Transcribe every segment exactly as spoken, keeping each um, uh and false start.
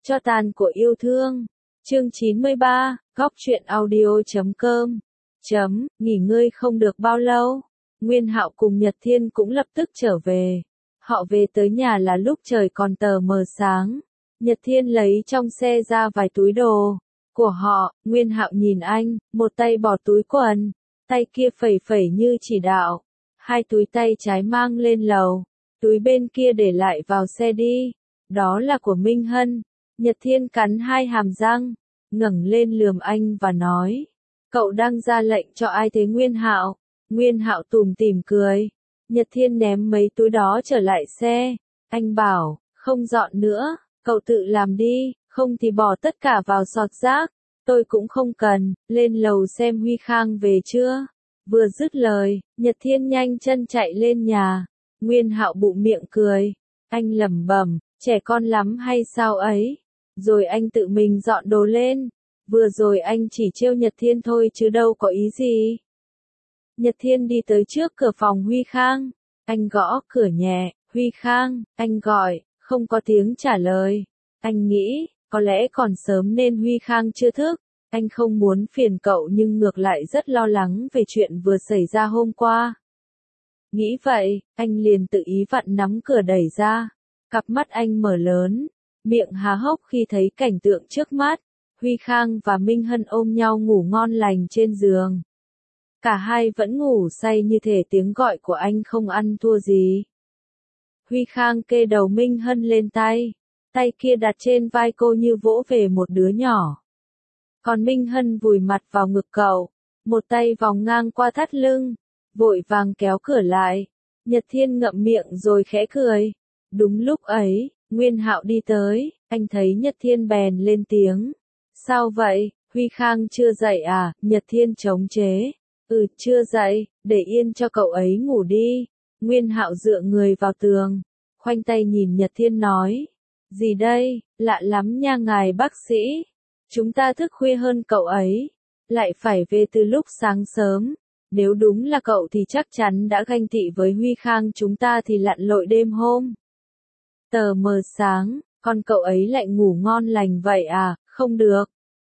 Cho tàn của yêu thương. Chương chín mươi ba, góc truyện audio chấm com. Chấm, nghỉ ngơi không được bao lâu. Nguyên Hạo cùng Nhật Thiên cũng lập tức trở về. Họ về tới nhà là lúc trời còn tờ mờ sáng. Nhật Thiên lấy trong xe ra vài túi đồ của họ, Nguyên Hạo nhìn anh, một tay bỏ túi quần, tay kia phẩy phẩy như chỉ đạo. Hai túi tay trái mang lên lầu, túi bên kia để lại vào xe đi. Đó là của Minh Hân. Nhật Thiên cắn hai hàm răng, ngẩng lên lườm anh và nói, cậu đang ra lệnh cho ai thế Nguyên Hạo? Nguyên Hạo tủm tỉm cười. Nhật Thiên ném mấy túi đó trở lại xe. Anh bảo, không dọn nữa, cậu tự làm đi, không thì bỏ tất cả vào sọt rác. Tôi cũng không cần, lên lầu xem Huy Khang về chưa. Vừa dứt lời, Nhật Thiên nhanh chân chạy lên nhà. Nguyên Hạo bụng miệng cười. Anh lẩm bẩm, trẻ con lắm hay sao ấy? Rồi anh tự mình dọn đồ lên. Vừa rồi anh chỉ trêu Nhật Thiên thôi chứ đâu có ý gì. Nhật Thiên đi tới trước cửa phòng Huy Khang. Anh gõ cửa nhẹ, Huy Khang, anh gọi, không có tiếng trả lời. Anh nghĩ, có lẽ còn sớm nên Huy Khang chưa thức. Anh không muốn phiền cậu nhưng ngược lại rất lo lắng về chuyện vừa xảy ra hôm qua. Nghĩ vậy, anh liền tự ý vặn nắm cửa đẩy ra. Cặp mắt anh mở lớn, miệng há hốc khi thấy cảnh tượng trước mắt. Huy Khang và Minh Hân ôm nhau ngủ ngon lành trên giường. Cả hai vẫn ngủ say như thể tiếng gọi của anh không ăn thua gì. Huy Khang kê đầu Minh Hân lên tay, tay kia đặt trên vai cô như vỗ về một đứa nhỏ. Còn Minh Hân vùi mặt vào ngực cậu, một tay vòng ngang qua thắt lưng, vội vàng kéo cửa lại. Nhật Thiên ngậm miệng rồi khẽ cười. Đúng lúc ấy, Nguyên Hạo đi tới, anh thấy Nhật Thiên bèn lên tiếng. Sao vậy, Huy Khang chưa dậy à? Nhật Thiên chống chế. Ừ, chưa dậy, để yên cho cậu ấy ngủ đi. Nguyên Hạo dựa người vào tường, khoanh tay nhìn Nhật Thiên nói. Gì đây, lạ lắm nha ngài bác sĩ. Chúng ta thức khuya hơn cậu ấy, lại phải về từ lúc sáng sớm. Nếu đúng là cậu thì chắc chắn đã ganh tị với Huy Khang chúng ta thì lặn lội đêm hôm. Tờ mờ sáng, còn cậu ấy lại ngủ ngon lành vậy à? Không được.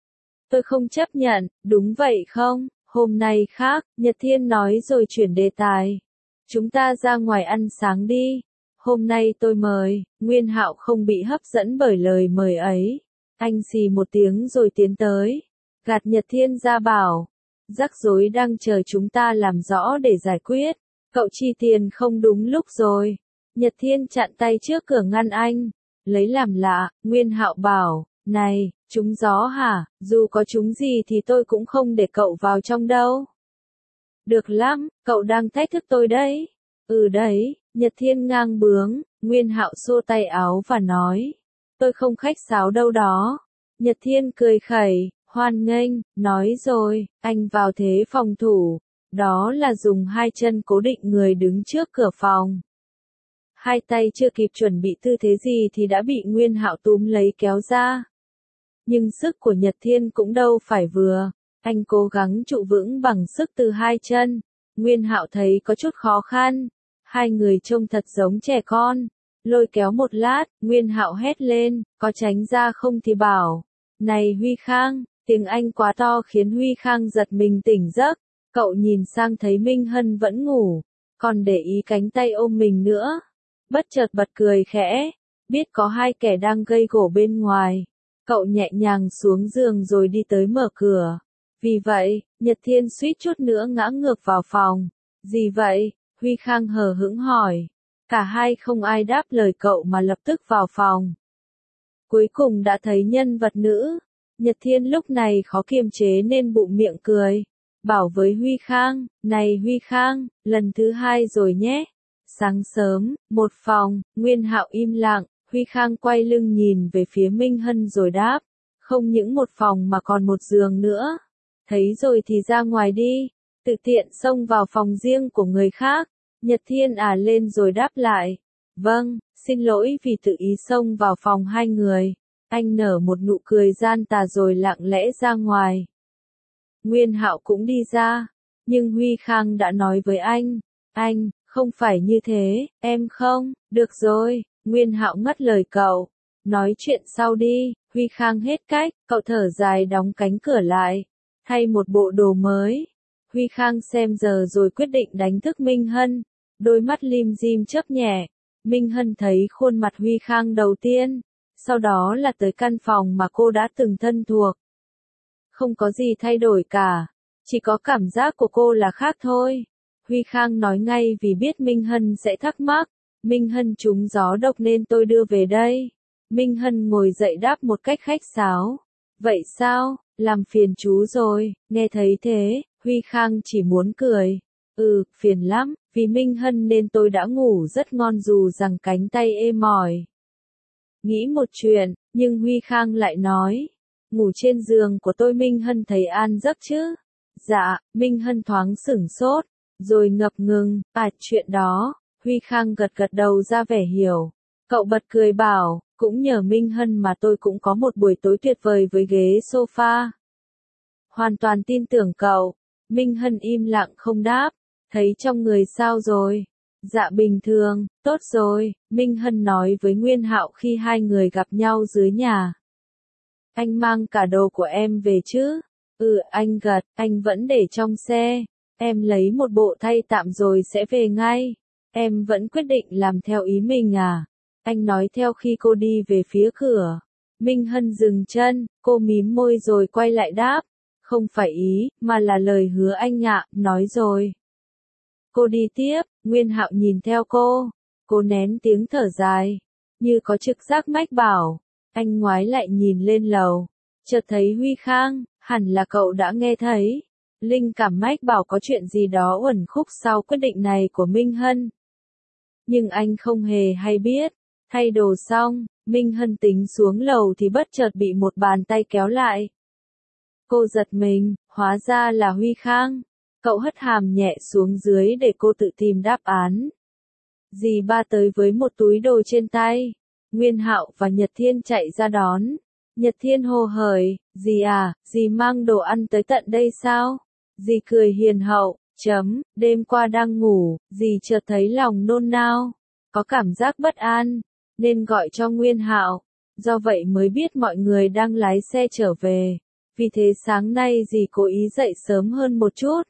Tôi không chấp nhận, đúng vậy không? Hôm nay khác, Nhật Thiên nói rồi chuyển đề tài. Chúng ta ra ngoài ăn sáng đi. Hôm nay tôi mời. Nguyên Hạo không bị hấp dẫn bởi lời mời ấy. Anh xì một tiếng rồi tiến tới. Gạt Nhật Thiên ra bảo. Rắc rối đang chờ chúng ta làm rõ để giải quyết. Cậu chi tiền không đúng lúc rồi. Nhật Thiên chặn tay trước cửa ngăn anh. Lấy làm lạ, Nguyên Hạo bảo. Này, trúng gió hả? Dù có trúng gì thì tôi cũng không để cậu vào trong đâu. Được lắm, cậu đang thách thức tôi đấy. Ừ đấy, Nhật Thiên ngang bướng. Nguyên Hạo xô tay áo và nói. Tôi không khách sáo đâu đó. Nhật Thiên cười khẩy, hoan nghênh, nói rồi, anh vào thế phòng thủ. Đó là dùng hai chân cố định người đứng trước cửa phòng. Hai tay chưa kịp chuẩn bị tư thế gì thì đã bị Nguyên Hạo túm lấy kéo ra. Nhưng sức của Nhật Thiên cũng đâu phải vừa. Anh cố gắng trụ vững bằng sức từ hai chân. Nguyên Hạo thấy có chút khó khăn. Hai người trông thật giống trẻ con. Lôi kéo một lát, Nguyên Hạo hét lên, có tránh ra không thì bảo. Này Huy Khang, tiếng anh quá to khiến Huy Khang giật mình tỉnh giấc. Cậu nhìn sang thấy Minh Hân vẫn ngủ, còn để ý cánh tay ôm mình nữa. Bất chợt bật cười khẽ, biết có hai kẻ đang gây gổ bên ngoài. Cậu nhẹ nhàng xuống giường rồi đi tới mở cửa. Vì vậy, Nhật Thiên suýt chút nữa ngã ngược vào phòng. Gì vậy? Huy Khang hờ hững hỏi. Cả hai không ai đáp lời cậu mà lập tức vào phòng. Cuối cùng đã thấy nhân vật nữ. Nhật Thiên lúc này khó kiềm chế nên bụng miệng cười. Bảo với Huy Khang, này Huy Khang, lần thứ hai rồi nhé. Sáng sớm, một phòng, Nguyên Hạo im lặng, Huy Khang quay lưng nhìn về phía Minh Hân rồi đáp. Không những một phòng mà còn một giường nữa. Thấy rồi thì ra ngoài đi. Tự tiện xông vào phòng riêng của người khác. Nhật Thiên à lên rồi đáp lại. Vâng, xin lỗi vì tự ý xông vào phòng hai người. Anh nở một nụ cười gian tà rồi lặng lẽ ra ngoài. Nguyên Hạo cũng đi ra. Nhưng Huy Khang đã nói với anh. Anh, không phải như thế, em không, được rồi. Nguyên Hạo ngắt lời cậu. nói chuyện sau đi. Huy Khang hết cách, cậu thở dài đóng cánh cửa lại, thay một bộ đồ mới. Huy Khang xem giờ rồi quyết định đánh thức Minh Hân, đôi mắt lim dim chớp nhẹ. Minh Hân thấy khuôn mặt Huy Khang đầu tiên, sau đó là tới căn phòng mà cô đã từng thân thuộc. Không có gì thay đổi cả, chỉ có cảm giác của cô là khác thôi. Huy Khang nói ngay vì biết Minh Hân sẽ thắc mắc. Minh Hân trúng gió độc nên tôi đưa về đây. Minh Hân ngồi dậy đáp một cách khách sáo. Vậy sao, làm phiền chú rồi, nghe thấy thế, Huy Khang chỉ muốn cười. Ừ, phiền lắm, vì Minh Hân nên tôi đã ngủ rất ngon dù rằng cánh tay ê mỏi. Nghĩ một chuyện, nhưng Huy Khang lại nói. Ngủ trên giường của tôi Minh Hân thấy an giấc chứ? Dạ, Minh Hân thoáng sửng sốt, rồi ngập ngừng. À, chuyện đó. Huy Khang gật gật đầu ra vẻ hiểu. Cậu bật cười bảo, cũng nhờ Minh Hân mà tôi cũng có một buổi tối tuyệt vời với ghế sofa. Hoàn toàn tin tưởng cậu. Minh Hân im lặng không đáp. Thấy trong người sao rồi? Dạ bình thường, tốt rồi, Minh Hân nói với Nguyên Hạo khi hai người gặp nhau dưới nhà. Anh mang cả đồ của em về chứ? Ừ, anh gật, anh vẫn để trong xe. Em lấy một bộ thay tạm rồi sẽ về ngay. Em vẫn quyết định làm theo ý mình à? Anh nói theo khi cô đi về phía cửa. Minh Hân dừng chân, cô mím môi rồi quay lại đáp. Không phải ý, mà là lời hứa anh ạ, nói rồi. Cô đi tiếp, Nguyên Hạo nhìn theo cô. Cô nén tiếng thở dài, như có trực giác mách bảo. Anh ngoái lại nhìn lên lầu, chợt thấy Huy Khang, hẳn là cậu đã nghe thấy. Linh cảm mách bảo có chuyện gì đó uẩn khúc sau quyết định này của Minh Hân. Nhưng anh không hề hay biết. Thay đồ xong, Minh Hân tính xuống lầu thì bất chợt bị một bàn tay kéo lại. Cô giật mình, hóa ra là Huy Khang. Cậu hất hàm nhẹ xuống dưới để cô tự tìm đáp án. Dì ba tới với một túi đồ trên tay. Nguyên Hạo và Nhật Thiên chạy ra đón. Nhật Thiên hô hởi, dì à, dì mang đồ ăn tới tận đây sao? Dì cười hiền hậu, chấm, đêm qua đang ngủ, dì chợt thấy lòng nôn nao, có cảm giác bất an, nên gọi cho Nguyên Hạo. Do vậy mới biết mọi người đang lái xe trở về. Vì thế sáng nay dì cố ý dậy sớm hơn một chút.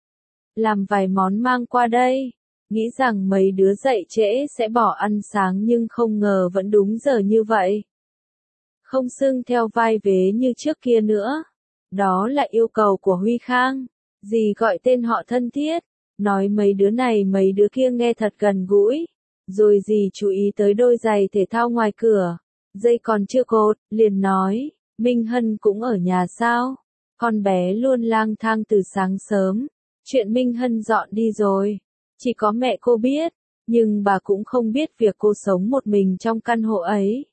Làm vài món mang qua đây. Nghĩ rằng mấy đứa dậy trễ sẽ bỏ ăn sáng nhưng không ngờ vẫn đúng giờ như vậy. Không xưng theo vai vế như trước kia nữa. Đó là yêu cầu của Huy Khang. Dì gọi tên họ thân thiết. Nói mấy đứa này mấy đứa kia nghe thật gần gũi. Rồi dì chú ý tới đôi giày thể thao ngoài cửa. Dây còn chưa cột, liền nói. Minh Hân cũng ở nhà sao? Con bé luôn lang thang từ sáng sớm. Chuyện Minh Hân dọn đi rồi. Chỉ có mẹ cô biết, nhưng bà cũng không biết việc cô sống một mình trong căn hộ ấy.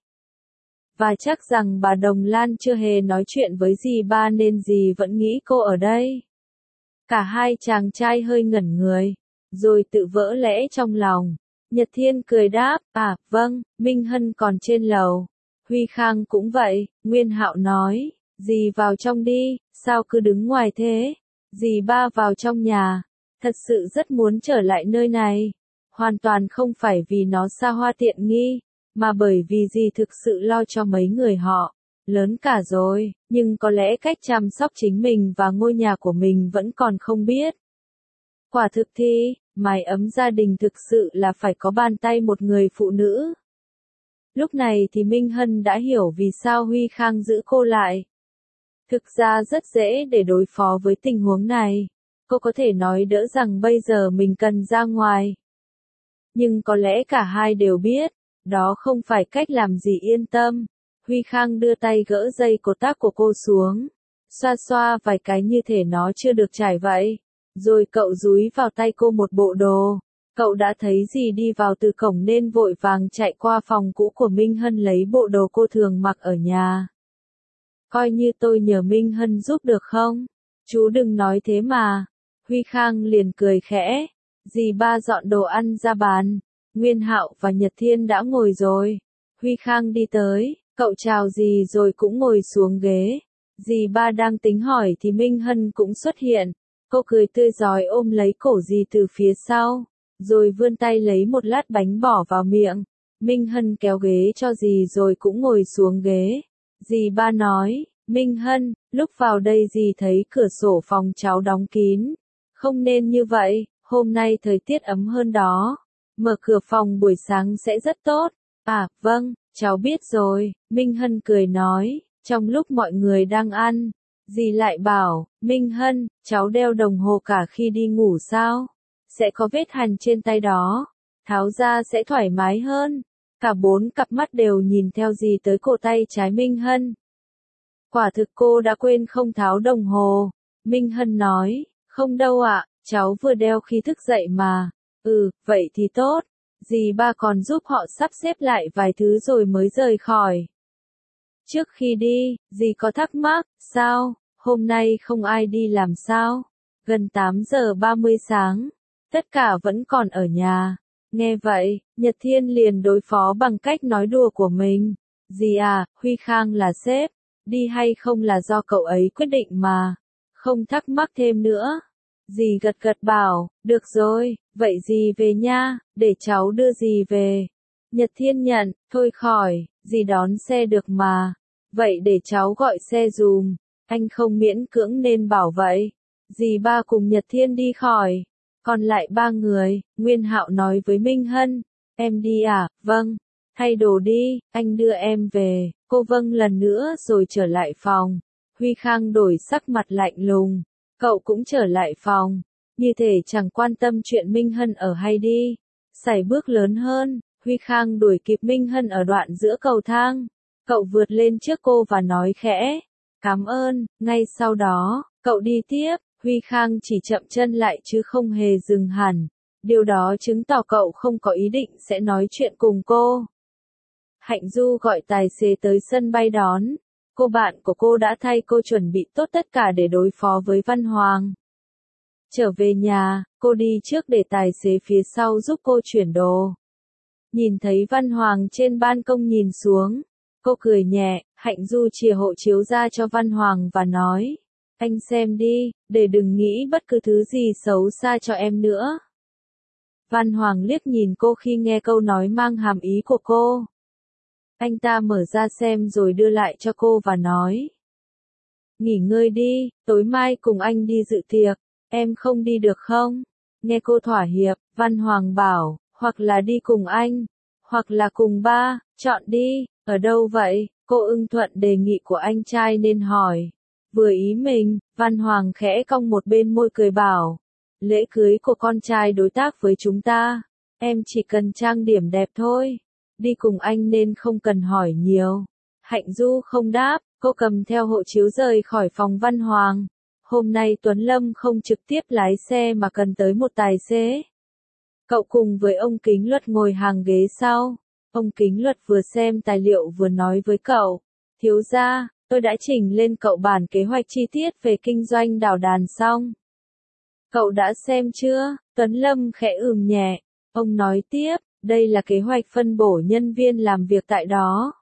Và chắc rằng bà Đồng Lan chưa hề nói chuyện với dì ba nên dì vẫn nghĩ cô ở đây. Cả hai chàng trai hơi ngẩn người, rồi tự vỡ lẽ trong lòng. Nhật Thiên cười đáp, à, vâng, Minh Hân còn trên lầu. Huy Khang cũng vậy, Nguyên Hạo nói, dì vào trong đi, sao cứ đứng ngoài thế? Dì ba vào trong nhà. Thật sự rất muốn trở lại nơi này. Hoàn toàn không phải vì nó xa hoa tiện nghi, mà bởi vì dì thực sự lo cho mấy người họ. Lớn cả rồi, nhưng có lẽ cách chăm sóc chính mình và ngôi nhà của mình vẫn còn không biết. Quả thực thì, mái ấm gia đình thực sự là phải có bàn tay một người phụ nữ. Lúc này thì Minh Hân đã hiểu vì sao Huy Khang giữ cô lại. Thực ra rất dễ để đối phó với tình huống này. Cô có thể nói đỡ rằng bây giờ mình cần ra ngoài. Nhưng có lẽ cả hai đều biết, đó không phải cách làm gì yên tâm. Huy Khang đưa tay gỡ dây cột tóc của cô xuống, xoa xoa vài cái như thể nó chưa được trải vậy. Rồi cậu dúi vào tay cô một bộ đồ. Cậu đã thấy dì đi vào từ cổng nên vội vàng chạy qua phòng cũ của Minh Hân lấy bộ đồ cô thường mặc ở nhà. Coi như tôi nhờ Minh Hân giúp được không? Chú đừng nói thế mà. Huy Khang liền cười khẽ. Dì ba dọn đồ ăn ra bàn. Nguyên Hạo và Nhật Thiên đã ngồi rồi. Huy Khang đi tới, cậu chào dì rồi cũng ngồi xuống ghế. Dì ba đang tính hỏi thì Minh Hân cũng xuất hiện. Cô cười tươi rói ôm lấy cổ dì từ phía sau, rồi vươn tay lấy một lát bánh bỏ vào miệng. Minh Hân kéo ghế cho dì rồi cũng ngồi xuống ghế. Dì ba nói, Minh Hân, lúc vào đây dì thấy cửa sổ phòng cháu đóng kín. Không nên như vậy, hôm nay thời tiết ấm hơn đó. Mở cửa phòng buổi sáng sẽ rất tốt. À, vâng, cháu biết rồi, Minh Hân cười nói, trong lúc mọi người đang ăn. Dì lại bảo, Minh Hân, cháu đeo đồng hồ cả khi đi ngủ sao? Sẽ có vết hằn trên tay đó. Tháo ra sẽ thoải mái hơn. Cả bốn cặp mắt đều nhìn theo dì tới cổ tay trái Minh Hân. Quả thực cô đã quên không tháo đồng hồ. Minh Hân nói, không đâu ạ, cháu vừa đeo khi thức dậy mà. Ừ, vậy thì tốt. Dì ba còn giúp họ sắp xếp lại vài thứ rồi mới rời khỏi. Trước khi đi, dì có thắc mắc, sao, hôm nay không ai đi làm sao? Gần tám giờ ba mươi sáng, tất cả vẫn còn ở nhà. Nghe vậy, Nhật Thiên liền đối phó bằng cách nói đùa của mình. Dì à, Huy Khang là sếp, đi hay không là do cậu ấy quyết định mà. Không thắc mắc thêm nữa. Dì gật gật bảo, được rồi, vậy dì về nha, để cháu đưa dì về. Nhật Thiên nhận, thôi khỏi, dì đón xe được mà. Vậy để cháu gọi xe dùm, anh không miễn cưỡng nên bảo vậy. Dì ba cùng Nhật Thiên đi khỏi. Còn lại ba người, Nguyên Hạo nói với Minh Hân, em đi à, vâng, thay đồ đi, anh đưa em về. Cô vâng lần nữa rồi trở lại phòng. Huy Khang đổi sắc mặt lạnh lùng, cậu cũng trở lại phòng, như thể chẳng quan tâm chuyện Minh Hân ở hay đi. Sải bước lớn hơn, Huy Khang đuổi kịp Minh Hân ở đoạn giữa cầu thang. Cậu vượt lên trước cô và nói khẽ, cảm ơn, ngay sau đó, cậu đi tiếp. Huy Khang chỉ chậm chân lại chứ không hề dừng hẳn. Điều đó chứng tỏ cậu không có ý định sẽ nói chuyện cùng cô. Hạnh Du gọi tài xế tới sân bay đón. Cô bạn của cô đã thay cô chuẩn bị tốt tất cả để đối phó với Văn Hoàng. Trở về nhà, cô đi trước để tài xế phía sau giúp cô chuyển đồ. Nhìn thấy Văn Hoàng trên ban công nhìn xuống. Cô cười nhẹ, Hạnh Du chìa hộ chiếu ra cho Văn Hoàng và nói. Anh xem đi, để đừng nghĩ bất cứ thứ gì xấu xa cho em nữa. Văn Hoàng liếc nhìn cô khi nghe câu nói mang hàm ý của cô. Anh ta mở ra xem rồi đưa lại cho cô và nói. Nghỉ ngơi đi, tối mai cùng anh đi dự tiệc, em không đi được không? Nghe cô thỏa hiệp, Văn Hoàng bảo, hoặc là đi cùng anh, hoặc là cùng ba, chọn đi, ở đâu vậy? Cô ưng thuận đề nghị của anh trai nên hỏi. Vừa ý mình, Văn Hoàng khẽ cong một bên môi cười bảo. Lễ cưới của con trai đối tác với chúng ta. Em chỉ cần trang điểm đẹp thôi. Đi cùng anh nên không cần hỏi nhiều. Hạnh Du không đáp, cô cầm theo hộ chiếu rời khỏi phòng Văn Hoàng. Hôm nay Tuấn Lâm không trực tiếp lái xe mà cần tới một tài xế. Cậu cùng với ông Kính Luật ngồi hàng ghế sau. Ông Kính Luật vừa xem tài liệu vừa nói với cậu. Thiếu gia, tôi đã chỉnh lên cậu bản kế hoạch chi tiết về kinh doanh đào đàn xong. Cậu đã xem chưa? Tuấn Lâm khẽ ừm nhẹ. Ông nói tiếp, đây là kế hoạch phân bổ nhân viên làm việc tại đó.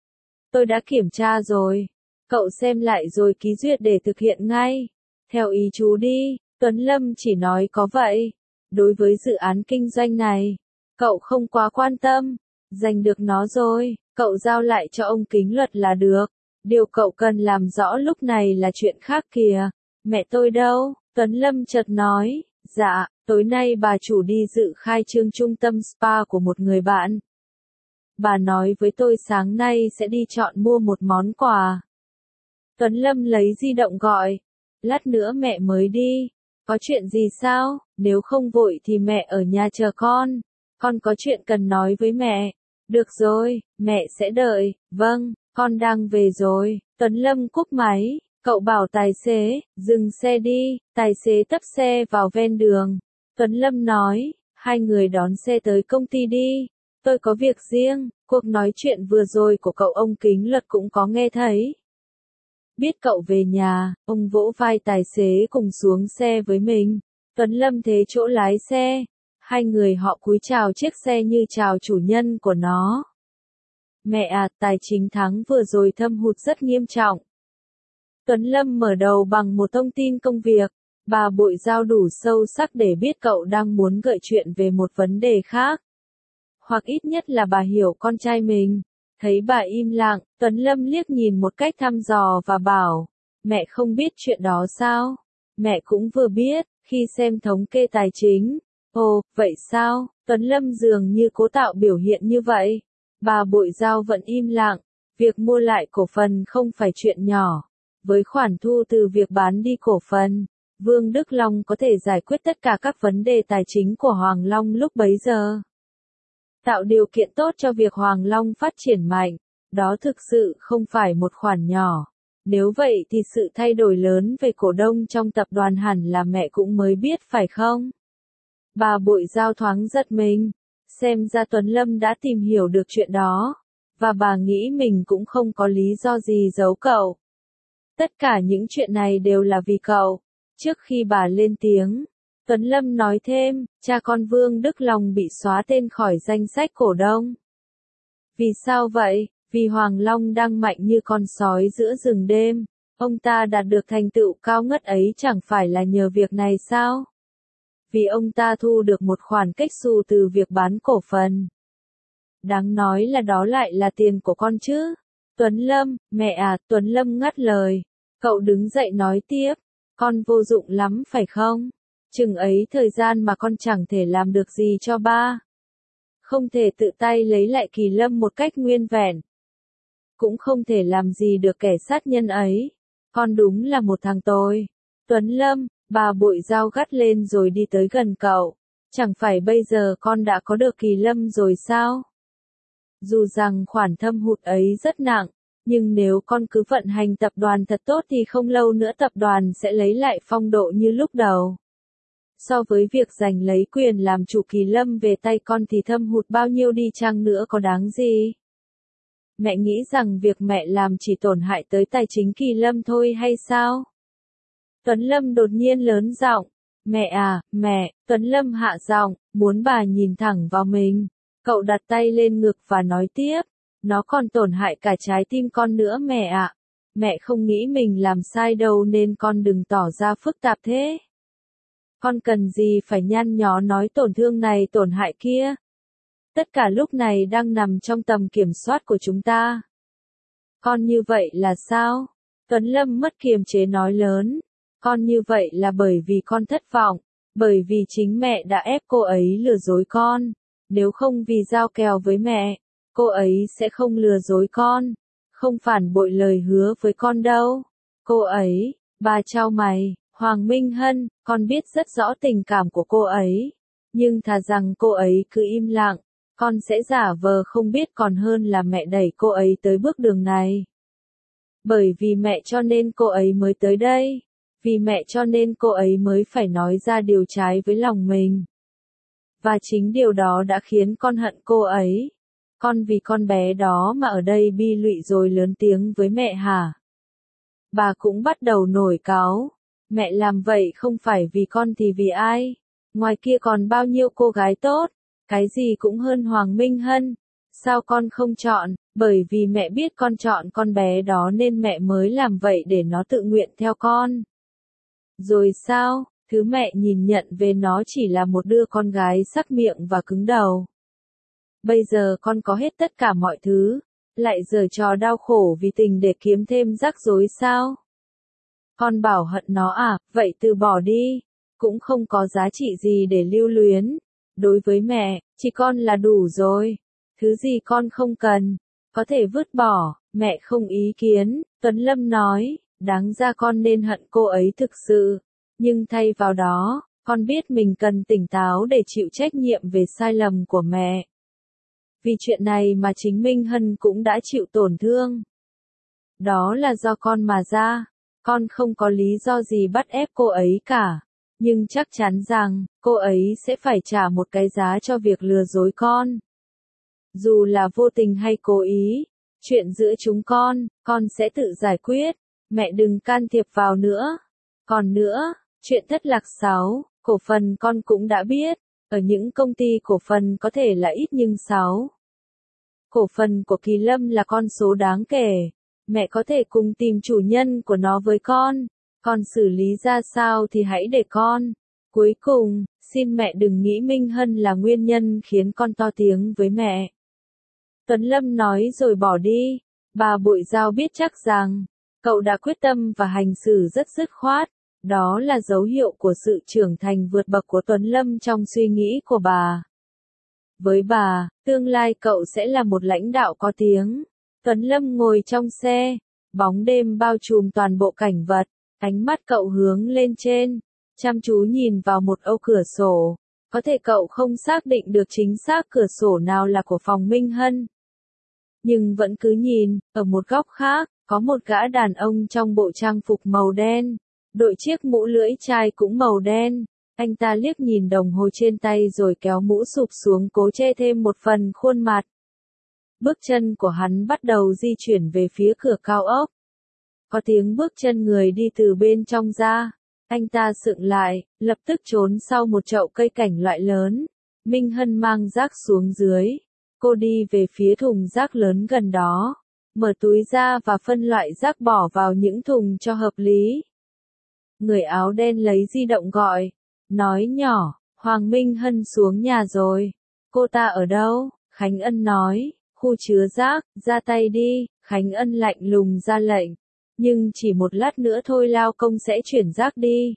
Tôi đã kiểm tra rồi. Cậu xem lại rồi ký duyệt để thực hiện ngay. Theo ý chú đi, Tuấn Lâm chỉ nói có vậy. Đối với dự án kinh doanh này, cậu không quá quan tâm. Giành được nó rồi, cậu giao lại cho ông Kính Luật là được. Điều cậu cần làm rõ lúc này là chuyện khác kìa. Mẹ tôi đâu? Tuấn Lâm chợt nói. Dạ, tối nay bà chủ đi dự khai trương trung tâm spa của một người bạn. Bà nói với tôi sáng nay sẽ đi chọn mua một món quà. Tuấn Lâm lấy di động gọi. Lát nữa mẹ mới đi. Có chuyện gì sao? Nếu không vội thì mẹ ở nhà chờ con. Con có chuyện cần nói với mẹ. Được rồi, mẹ sẽ đợi. Vâng, con đang về rồi. Tuấn Lâm cúp máy. Cậu bảo tài xế, dừng xe đi. Tài xế tấp xe vào ven đường. Tuấn Lâm nói, hai người đón xe tới công ty đi. Tôi có việc riêng. Cuộc nói chuyện vừa rồi của cậu ông Kính Luật cũng có nghe thấy. Biết cậu về nhà, ông vỗ vai tài xế cùng xuống xe với mình. Tuấn Lâm thế chỗ lái xe. Hai người họ cúi chào chiếc xe như chào chủ nhân của nó. Mẹ à, tài chính tháng vừa rồi thâm hụt rất nghiêm trọng. Tuấn Lâm mở đầu bằng một thông tin công việc. Bà bội giao đủ sâu sắc để biết cậu đang muốn gợi chuyện về một vấn đề khác. Hoặc ít nhất là bà hiểu con trai mình. Thấy bà im lặng, Tuấn Lâm liếc nhìn một cách thăm dò và bảo, mẹ không biết chuyện đó sao? Mẹ cũng vừa biết, khi xem thống kê tài chính. Ồ, vậy sao? Tuấn Lâm dường như cố tạo biểu hiện như vậy. Bà Bội Giao vẫn im lặng. Việc mua lại cổ phần không phải chuyện nhỏ. Với khoản thu từ việc bán đi cổ phần, Vương Đức Long có thể giải quyết tất cả các vấn đề tài chính của Hoàng Long lúc bấy giờ. Tạo điều kiện tốt cho việc Hoàng Long phát triển mạnh, đó thực sự không phải một khoản nhỏ. Nếu vậy thì sự thay đổi lớn về cổ đông trong tập đoàn hẳn là mẹ cũng mới biết phải không? Bà Bội Giao thoáng giật mình, xem ra Tuấn Lâm đã tìm hiểu được chuyện đó, và bà nghĩ mình cũng không có lý do gì giấu cậu. Tất cả những chuyện này đều là vì cậu. Trước khi bà lên tiếng, Tuấn Lâm nói thêm, cha con Vương Đức Long bị xóa tên khỏi danh sách cổ đông. Vì sao vậy? Vì Hoàng Long đang mạnh như con sói giữa rừng đêm. Ông ta đạt được thành tựu cao ngất ấy chẳng phải là nhờ việc này sao? Vì ông ta thu được một khoản kếch xù từ việc bán cổ phần. Đáng nói là đó lại là tiền của con chứ. Tuấn Lâm, mẹ à, Tuấn Lâm ngắt lời. Cậu đứng dậy nói tiếp, con vô dụng lắm phải không? Chừng ấy thời gian mà con chẳng thể làm được gì cho ba. Không thể tự tay lấy lại Kỳ Lâm một cách nguyên vẹn. Cũng không thể làm gì được kẻ sát nhân ấy. Con đúng là một thằng tồi. Tuấn Lâm, bà Bội Giao gắt lên rồi đi tới gần cậu. Chẳng phải bây giờ con đã có được Kỳ Lâm rồi sao? Dù rằng khoản thâm hụt ấy rất nặng, nhưng nếu con cứ vận hành tập đoàn thật tốt thì không lâu nữa tập đoàn sẽ lấy lại phong độ như lúc đầu. So với việc giành lấy quyền làm chủ Kỳ Lâm về tay con thì thâm hụt bao nhiêu đi chăng nữa có đáng gì? Mẹ nghĩ rằng việc mẹ làm chỉ tổn hại tới tài chính Kỳ Lâm thôi hay sao? Tuấn Lâm đột nhiên lớn giọng. Mẹ à, mẹ, Tuấn Lâm hạ giọng, muốn bà nhìn thẳng vào mình. Cậu đặt tay lên ngực và nói tiếp. Nó còn tổn hại cả trái tim con nữa mẹ ạ. Mẹ không nghĩ mình làm sai đâu nên con đừng tỏ ra phức tạp thế. Con cần gì phải nhăn nhó nói tổn thương này tổn hại kia. Tất cả lúc này đang nằm trong tầm kiểm soát của chúng ta. Con như vậy là sao? Tuấn Lâm mất kiềm chế nói lớn. Con như vậy là bởi vì con thất vọng. Bởi vì chính mẹ đã ép cô ấy lừa dối con. Nếu không vì giao kèo với mẹ, cô ấy sẽ không lừa dối con. Không phản bội lời hứa với con đâu. Cô ấy, bà chau mày, Hoàng Minh Hân, con biết rất rõ tình cảm của cô ấy. Nhưng thà rằng cô ấy cứ im lặng, con sẽ giả vờ không biết còn hơn là mẹ đẩy cô ấy tới bước đường này. Bởi vì mẹ cho nên cô ấy mới tới đây. Vì mẹ cho nên cô ấy mới phải nói ra điều trái với lòng mình. Và chính điều đó đã khiến con hận cô ấy. Con vì con bé đó mà ở đây bi lụy rồi lớn tiếng với mẹ hả? Bà cũng bắt đầu nổi cáu. Mẹ làm vậy không phải vì con thì vì ai? Ngoài kia còn bao nhiêu cô gái tốt, cái gì cũng hơn Hoàng Minh Hân. Sao con không chọn? Bởi vì mẹ biết con chọn con bé đó nên mẹ mới làm vậy để nó tự nguyện theo con. Rồi sao? Thứ mẹ nhìn nhận về nó chỉ là một đứa con gái sắc miệng và cứng đầu. Bây giờ con có hết tất cả mọi thứ, lại giở trò đau khổ vì tình để kiếm thêm rắc rối sao? Con bảo hận nó à, vậy từ bỏ đi, cũng không có giá trị gì để lưu luyến. Đối với mẹ, chỉ con là đủ rồi. Thứ gì con không cần, có thể vứt bỏ, mẹ không ý kiến, Tuấn Lâm nói, đáng ra con nên hận cô ấy thực sự. Nhưng thay vào đó, con biết mình cần tỉnh táo để chịu trách nhiệm về sai lầm của mẹ. Vì chuyện này mà chính Minh Hân cũng đã chịu tổn thương. Đó là do con mà ra. Con không có lý do gì bắt ép cô ấy cả. Nhưng chắc chắn rằng, cô ấy sẽ phải trả một cái giá cho việc lừa dối con. Dù là vô tình hay cố ý, chuyện giữa chúng con, con sẽ tự giải quyết. Mẹ đừng can thiệp vào nữa. Còn nữa, chuyện thất lạc sáu, cổ phần con cũng đã biết. Ở những công ty cổ phần có thể là ít nhưng sáu. Cổ phần của Kỳ Lâm là con số đáng kể. Mẹ có thể cùng tìm chủ nhân của nó với con. Con xử lý ra sao thì hãy để con. Cuối cùng, xin mẹ đừng nghĩ Minh Hân là nguyên nhân khiến con to tiếng với mẹ. Tuấn Lâm nói rồi bỏ đi. Bà Bội Giao biết chắc rằng, cậu đã quyết tâm và hành xử rất dứt khoát. Đó là dấu hiệu của sự trưởng thành vượt bậc của Tuấn Lâm trong suy nghĩ của bà. Với bà, tương lai cậu sẽ là một lãnh đạo có tiếng. Tuấn Lâm ngồi trong xe, bóng đêm bao trùm toàn bộ cảnh vật, ánh mắt cậu hướng lên trên, chăm chú nhìn vào một ô cửa sổ. Có thể cậu không xác định được chính xác cửa sổ nào là của phòng Minh Hân. Nhưng vẫn cứ nhìn, ở một góc khác, có một gã đàn ông trong bộ trang phục màu đen, đội chiếc mũ lưỡi chai cũng màu đen. Anh ta liếc nhìn đồng hồ trên tay rồi kéo mũ sụp xuống cố che thêm một phần khuôn mặt. Bước chân của hắn bắt đầu di chuyển về phía cửa cao ốc. Có tiếng bước chân người đi từ bên trong ra. Anh ta sững lại, lập tức trốn sau một chậu cây cảnh loại lớn. Minh Hân mang rác xuống dưới. Cô đi về phía thùng rác lớn gần đó. Mở túi ra và phân loại rác bỏ vào những thùng cho hợp lý. Người áo đen lấy di động gọi. Nói nhỏ, Hoàng Minh Hân xuống nhà rồi. Cô ta ở đâu? Khánh Ân nói, khu chứa rác, ra tay đi. Khánh Ân lạnh lùng ra lệnh. Nhưng chỉ một lát nữa thôi lao công sẽ chuyển rác đi.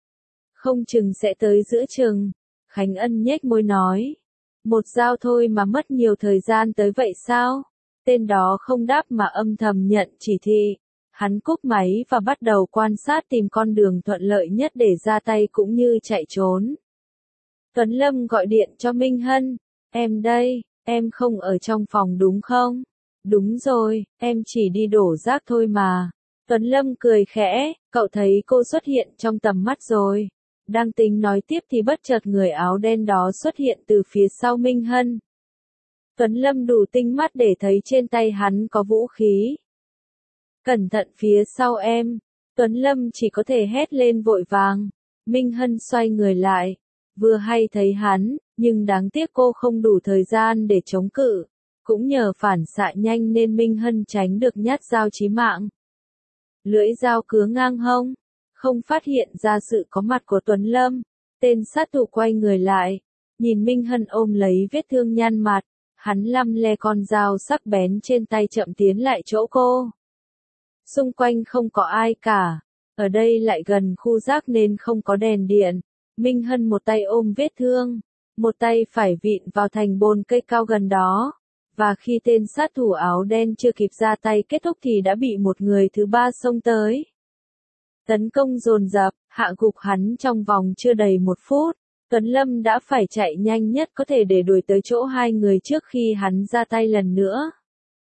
Không chừng sẽ tới giữa chừng. Khánh Ân nhếch môi nói. Một dao thôi mà mất nhiều thời gian tới vậy sao? Tên đó không đáp mà âm thầm nhận chỉ thị. Hắn cúp máy và bắt đầu quan sát tìm con đường thuận lợi nhất để ra tay cũng như chạy trốn. Tuấn Lâm gọi điện cho Minh Hân. Em đây, em không ở trong phòng đúng không? Đúng rồi, em chỉ đi đổ rác thôi mà. Tuấn Lâm cười khẽ, cậu thấy cô xuất hiện trong tầm mắt rồi. Đang tính nói tiếp thì bất chợt người áo đen đó xuất hiện từ phía sau Minh Hân. Tuấn Lâm đủ tinh mắt để thấy trên tay hắn có vũ khí. Cẩn thận phía sau em. Tuấn Lâm chỉ có thể hét lên vội vàng. Minh Hân xoay người lại. Vừa hay thấy hắn, nhưng đáng tiếc cô không đủ thời gian để chống cự. Cũng nhờ phản xạ nhanh nên Minh Hân tránh được nhát dao chí mạng. Lưỡi dao cứa ngang hông. Không phát hiện ra sự có mặt của Tuấn Lâm. Tên sát thủ quay người lại. Nhìn Minh Hân ôm lấy vết thương nhăn mặt. Hắn lăm le con dao sắc bén trên tay chậm tiến lại chỗ cô. Xung quanh không có ai cả. Ở đây lại gần khu rác nên không có đèn điện. Minh Hân một tay ôm vết thương. Một tay phải vịn vào thành bồn cây cao gần đó. Và khi tên sát thủ áo đen chưa kịp ra tay kết thúc thì đã bị một người thứ ba xông tới. Tấn công dồn dập, hạ gục hắn trong vòng chưa đầy một phút. Tuấn Lâm đã phải chạy nhanh nhất có thể để đuổi tới chỗ hai người trước khi hắn ra tay lần nữa.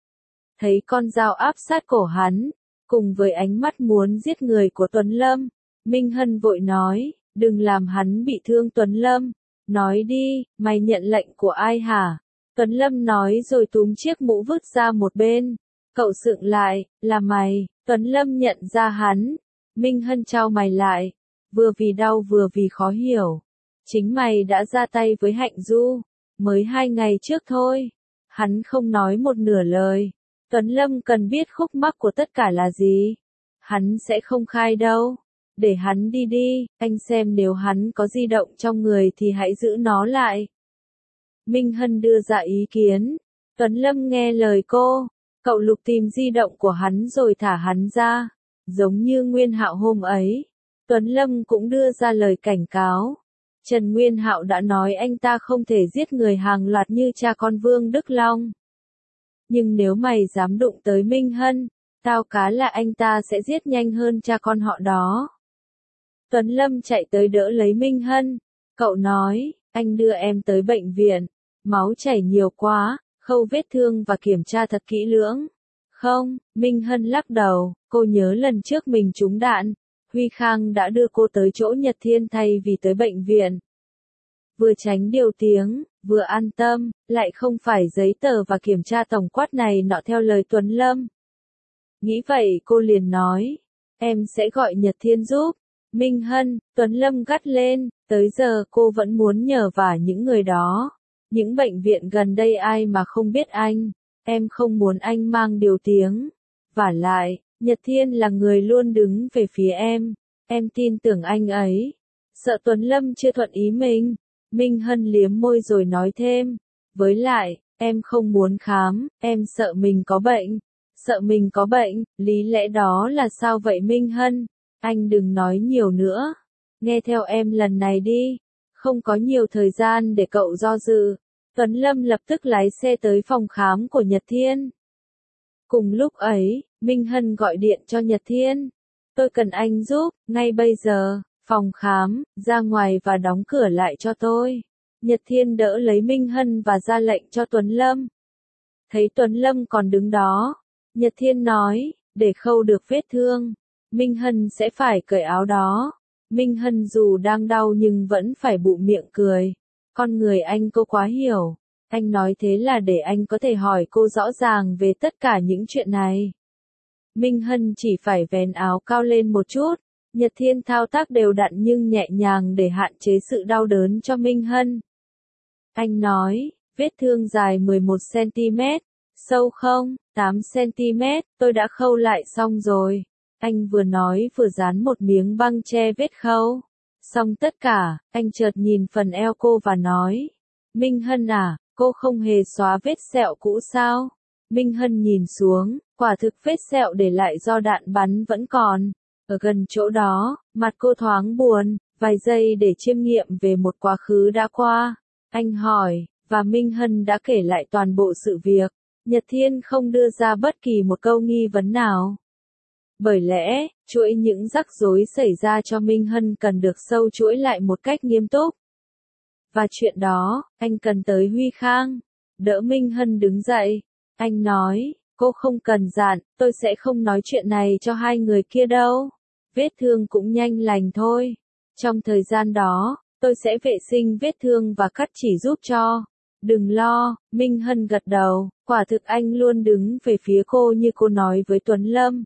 Thấy con dao áp sát cổ hắn, cùng với ánh mắt muốn giết người của Tuấn Lâm, Minh Hân vội nói, đừng làm hắn bị thương Tuấn Lâm. Nói đi, mày nhận lệnh của ai hả? Tuấn Lâm nói rồi túm chiếc mũ vứt ra một bên. Cậu sượng lại, là mày. Tuấn Lâm nhận ra hắn. Minh Hân chau mày lại. Vừa vì đau vừa vì khó hiểu. Chính mày đã ra tay với Hạnh Du. Mới hai ngày trước thôi. Hắn không nói một nửa lời. Tuấn Lâm cần biết khúc mắc của tất cả là gì. Hắn sẽ không khai đâu. Để hắn đi đi, anh xem nếu hắn có di động trong người thì hãy giữ nó lại. Minh Hân đưa ra ý kiến. Tuấn Lâm nghe lời cô. Cậu lục tìm di động của hắn rồi thả hắn ra. Giống như Nguyên Hạo hôm ấy. Tuấn Lâm cũng đưa ra lời cảnh cáo. Trần Nguyên Hạo đã nói anh ta không thể giết người hàng loạt như cha con Vương Đức Long. Nhưng nếu mày dám đụng tới Minh Hân, tao cá là anh ta sẽ giết nhanh hơn cha con họ đó. Tuấn Lâm chạy tới đỡ lấy Minh Hân. Cậu nói, anh đưa em tới bệnh viện. Máu chảy nhiều quá, khâu vết thương và kiểm tra thật kỹ lưỡng. Không, Minh Hân lắc đầu, cô nhớ lần trước mình trúng đạn. Huy Khang đã đưa cô tới chỗ Nhật Thiên thay vì tới bệnh viện. Vừa tránh điều tiếng, vừa an tâm, lại không phải giấy tờ và kiểm tra tổng quát này nọ theo lời Tuấn Lâm. Nghĩ vậy cô liền nói, em sẽ gọi Nhật Thiên giúp. Minh Hân, Tuấn Lâm gắt lên, tới giờ cô vẫn muốn nhờ vả những người đó. Những bệnh viện gần đây ai mà không biết anh, em không muốn anh mang điều tiếng. Vả lại, Nhật Thiên là người luôn đứng về phía em, em tin tưởng anh ấy. Sợ Tuấn Lâm chưa thuận ý mình. Minh Hân liếm môi rồi nói thêm. Với lại, em không muốn khám, em sợ mình có bệnh. Sợ mình có bệnh, lý lẽ đó là sao vậy Minh Hân? Anh đừng nói nhiều nữa. Nghe theo em lần này đi. Không có nhiều thời gian để cậu do dự. Tuấn Lâm lập tức lái xe tới phòng khám của Nhật Thiên. Cùng lúc ấy, Minh Hân gọi điện cho Nhật Thiên. Tôi cần anh giúp, ngay bây giờ, phòng khám, ra ngoài và đóng cửa lại cho tôi. Nhật Thiên đỡ lấy Minh Hân và ra lệnh cho Tuấn Lâm. Thấy Tuấn Lâm còn đứng đó, Nhật Thiên nói, để khâu được vết thương, Minh Hân sẽ phải cởi áo đó. Minh Hân dù đang đau nhưng vẫn phải bụm miệng cười. Con người anh cô quá hiểu. Anh nói thế là để anh có thể hỏi cô rõ ràng về tất cả những chuyện này. Minh Hân chỉ phải vén áo cao lên một chút. Nhật Thiên thao tác đều đặn nhưng nhẹ nhàng để hạn chế sự đau đớn cho Minh Hân. Anh nói, vết thương dài mười một xăng-ti-mét, sâu không, tám xăng-ti-mét, tôi đã khâu lại xong rồi. Anh vừa nói vừa dán một miếng băng che vết khâu. Xong tất cả, anh chợt nhìn phần eo cô và nói. Minh Hân à, cô không hề xóa vết sẹo cũ sao? Minh Hân nhìn xuống, quả thực vết sẹo để lại do đạn bắn vẫn còn. Ở gần chỗ đó, mặt cô thoáng buồn, vài giây để chiêm nghiệm về một quá khứ đã qua. Anh hỏi, và Minh Hân đã kể lại toàn bộ sự việc. Nhật Thiên không đưa ra bất kỳ một câu nghi vấn nào. Bởi lẽ, chuỗi những rắc rối xảy ra cho Minh Hân cần được sâu chuỗi lại một cách nghiêm túc. Và chuyện đó, anh cần tới Huy Khang. Đỡ Minh Hân đứng dậy. Anh nói, cô không cần dặn, tôi sẽ không nói chuyện này cho hai người kia đâu. Vết thương cũng nhanh lành thôi. Trong thời gian đó, tôi sẽ vệ sinh vết thương và cắt chỉ giúp cho. Đừng lo, Minh Hân gật đầu, quả thực anh luôn đứng về phía cô như cô nói với Tuấn Lâm.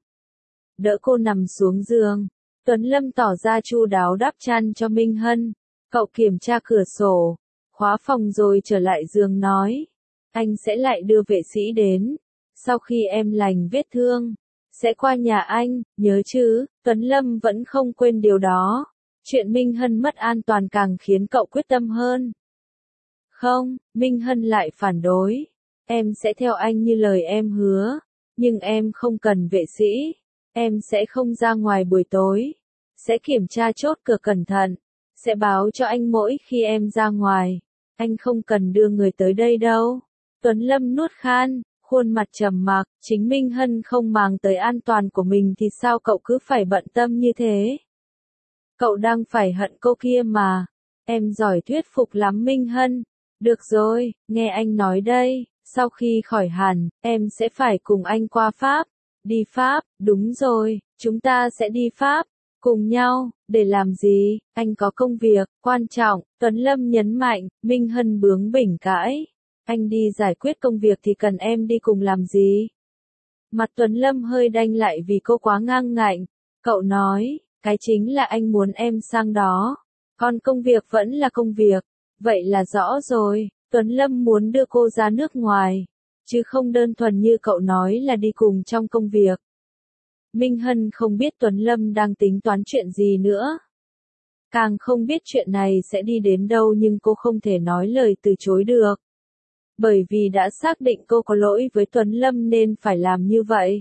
Đỡ cô nằm xuống giường. Tuấn Lâm tỏ ra chu đáo đắp chăn cho Minh Hân. Cậu kiểm tra cửa sổ, khóa phòng rồi trở lại giường nói. Anh sẽ lại đưa vệ sĩ đến. Sau khi em lành vết thương, sẽ qua nhà anh, nhớ chứ, Tuấn Lâm vẫn không quên điều đó. Chuyện Minh Hân mất an toàn càng khiến cậu quyết tâm hơn. Không, Minh Hân lại phản đối. Em sẽ theo anh như lời em hứa. Nhưng em không cần vệ sĩ. Em sẽ không ra ngoài buổi tối. Sẽ kiểm tra chốt cửa cẩn thận. Sẽ báo cho anh mỗi khi em ra ngoài. Anh không cần đưa người tới đây đâu. Tuấn Lâm nuốt khan, khuôn mặt trầm mặc. Chính Minh Hân không màng tới an toàn của mình thì sao cậu cứ phải bận tâm như thế? Cậu đang phải hận cô kia mà. Em giỏi thuyết phục lắm Minh Hân. Được rồi, nghe anh nói đây. Sau khi khỏi hẳn, em sẽ phải cùng anh qua Pháp. Đi Pháp, đúng rồi, chúng ta sẽ đi Pháp. Cùng nhau, để làm gì? Anh có công việc, quan trọng, Tuấn Lâm nhấn mạnh. Minh Hân bướng bỉnh cãi. Anh đi giải quyết công việc thì cần em đi cùng làm gì? Mặt Tuấn Lâm hơi đanh lại vì cô quá ngang ngạnh. Cậu nói, cái chính là anh muốn em sang đó. Còn công việc vẫn là công việc. Vậy là rõ rồi, Tuấn Lâm muốn đưa cô ra nước ngoài. Chứ không đơn thuần như cậu nói là đi cùng trong công việc. Minh Hân không biết Tuấn Lâm đang tính toán chuyện gì nữa. Càng không biết chuyện này sẽ đi đến đâu nhưng cô không thể nói lời từ chối được. Bởi vì đã xác định cô có lỗi với Tuấn Lâm nên phải làm như vậy.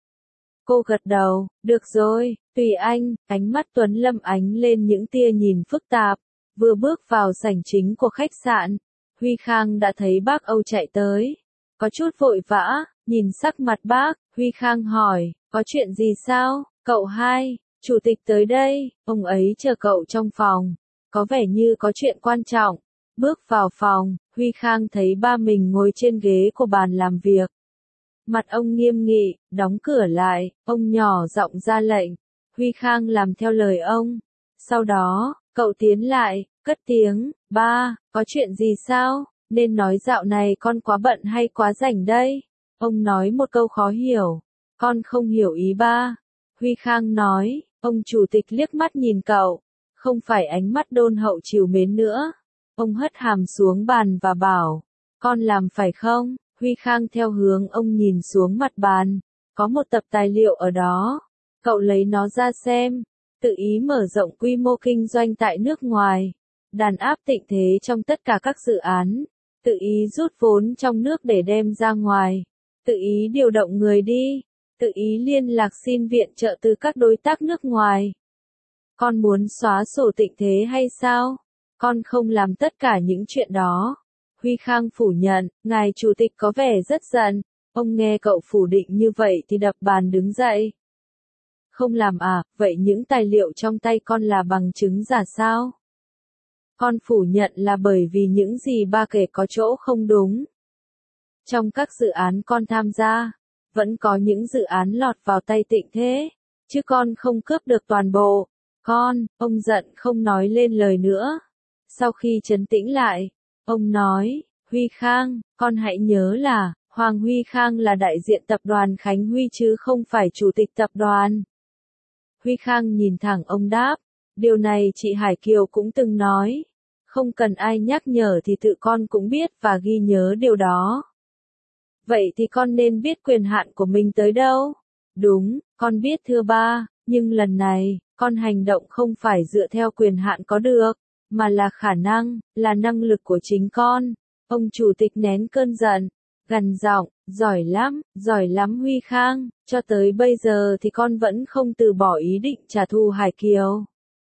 Cô gật đầu, được rồi, tùy anh, ánh mắt Tuấn Lâm ánh lên những tia nhìn phức tạp. Vừa bước vào sảnh chính của khách sạn, Huy Khang đã thấy bác Âu chạy tới. Có chút vội vã, nhìn sắc mặt bác, Huy Khang hỏi, có chuyện gì sao, cậu hai, chủ tịch tới đây, ông ấy chờ cậu trong phòng, có vẻ như có chuyện quan trọng. Bước vào phòng, Huy Khang thấy ba mình ngồi trên ghế của bàn làm việc. Mặt ông nghiêm nghị, đóng cửa lại, ông nhỏ giọng ra lệnh. Huy Khang làm theo lời ông. Sau đó, cậu tiến lại, cất tiếng, ba, có chuyện gì sao? Nên nói dạo này con quá bận hay quá rảnh đây? Ông nói một câu khó hiểu. Con không hiểu ý ba. Huy Khang nói, ông chủ tịch liếc mắt nhìn cậu. Không phải ánh mắt đôn hậu trìu mến nữa. Ông hất hàm xuống bàn và bảo, con làm phải không? Huy Khang theo hướng ông nhìn xuống mặt bàn. Có một tập tài liệu ở đó. Cậu lấy nó ra xem. tự ý mở rộng quy mô kinh doanh tại nước ngoài, đàn áp tịnh thế trong tất cả các dự án, tự ý rút vốn trong nước để đem ra ngoài, tự ý điều động người đi, tự ý liên lạc xin viện trợ từ các đối tác nước ngoài. Con muốn xóa sổ tịnh thế hay sao? Con không làm tất cả những chuyện đó. Huy Khang phủ nhận, ngài chủ tịch có vẻ rất giận. Ông nghe cậu phủ định như vậy thì đập bàn đứng dậy. Không làm à, vậy những tài liệu trong tay con là bằng chứng giả sao? Con phủ nhận là bởi vì những gì ba kể có chỗ không đúng. Trong các dự án con tham gia, vẫn có những dự án lọt vào tay tịnh thế, chứ con không cướp được toàn bộ. Con, ông giận không nói lên lời nữa. Sau khi trấn tĩnh lại, ông nói, Huy Khang, con hãy nhớ là, Hoàng Huy Khang là đại diện tập đoàn Khánh Huy chứ không phải chủ tịch tập đoàn. Huy Khang nhìn thẳng ông đáp, điều này chị Hải Kiều cũng từng nói. Không cần ai nhắc nhở thì tự con cũng biết và ghi nhớ điều đó. Vậy thì con nên biết quyền hạn của mình tới đâu? Đúng, con biết thưa ba, nhưng lần này, con hành động không phải dựa theo quyền hạn có được, mà là khả năng, là năng lực của chính con. Ông chủ tịch nén cơn giận, gằn giọng, giỏi lắm, giỏi lắm Huy Khang, cho tới bây giờ thì con vẫn không từ bỏ ý định trả thù Hải Kiều.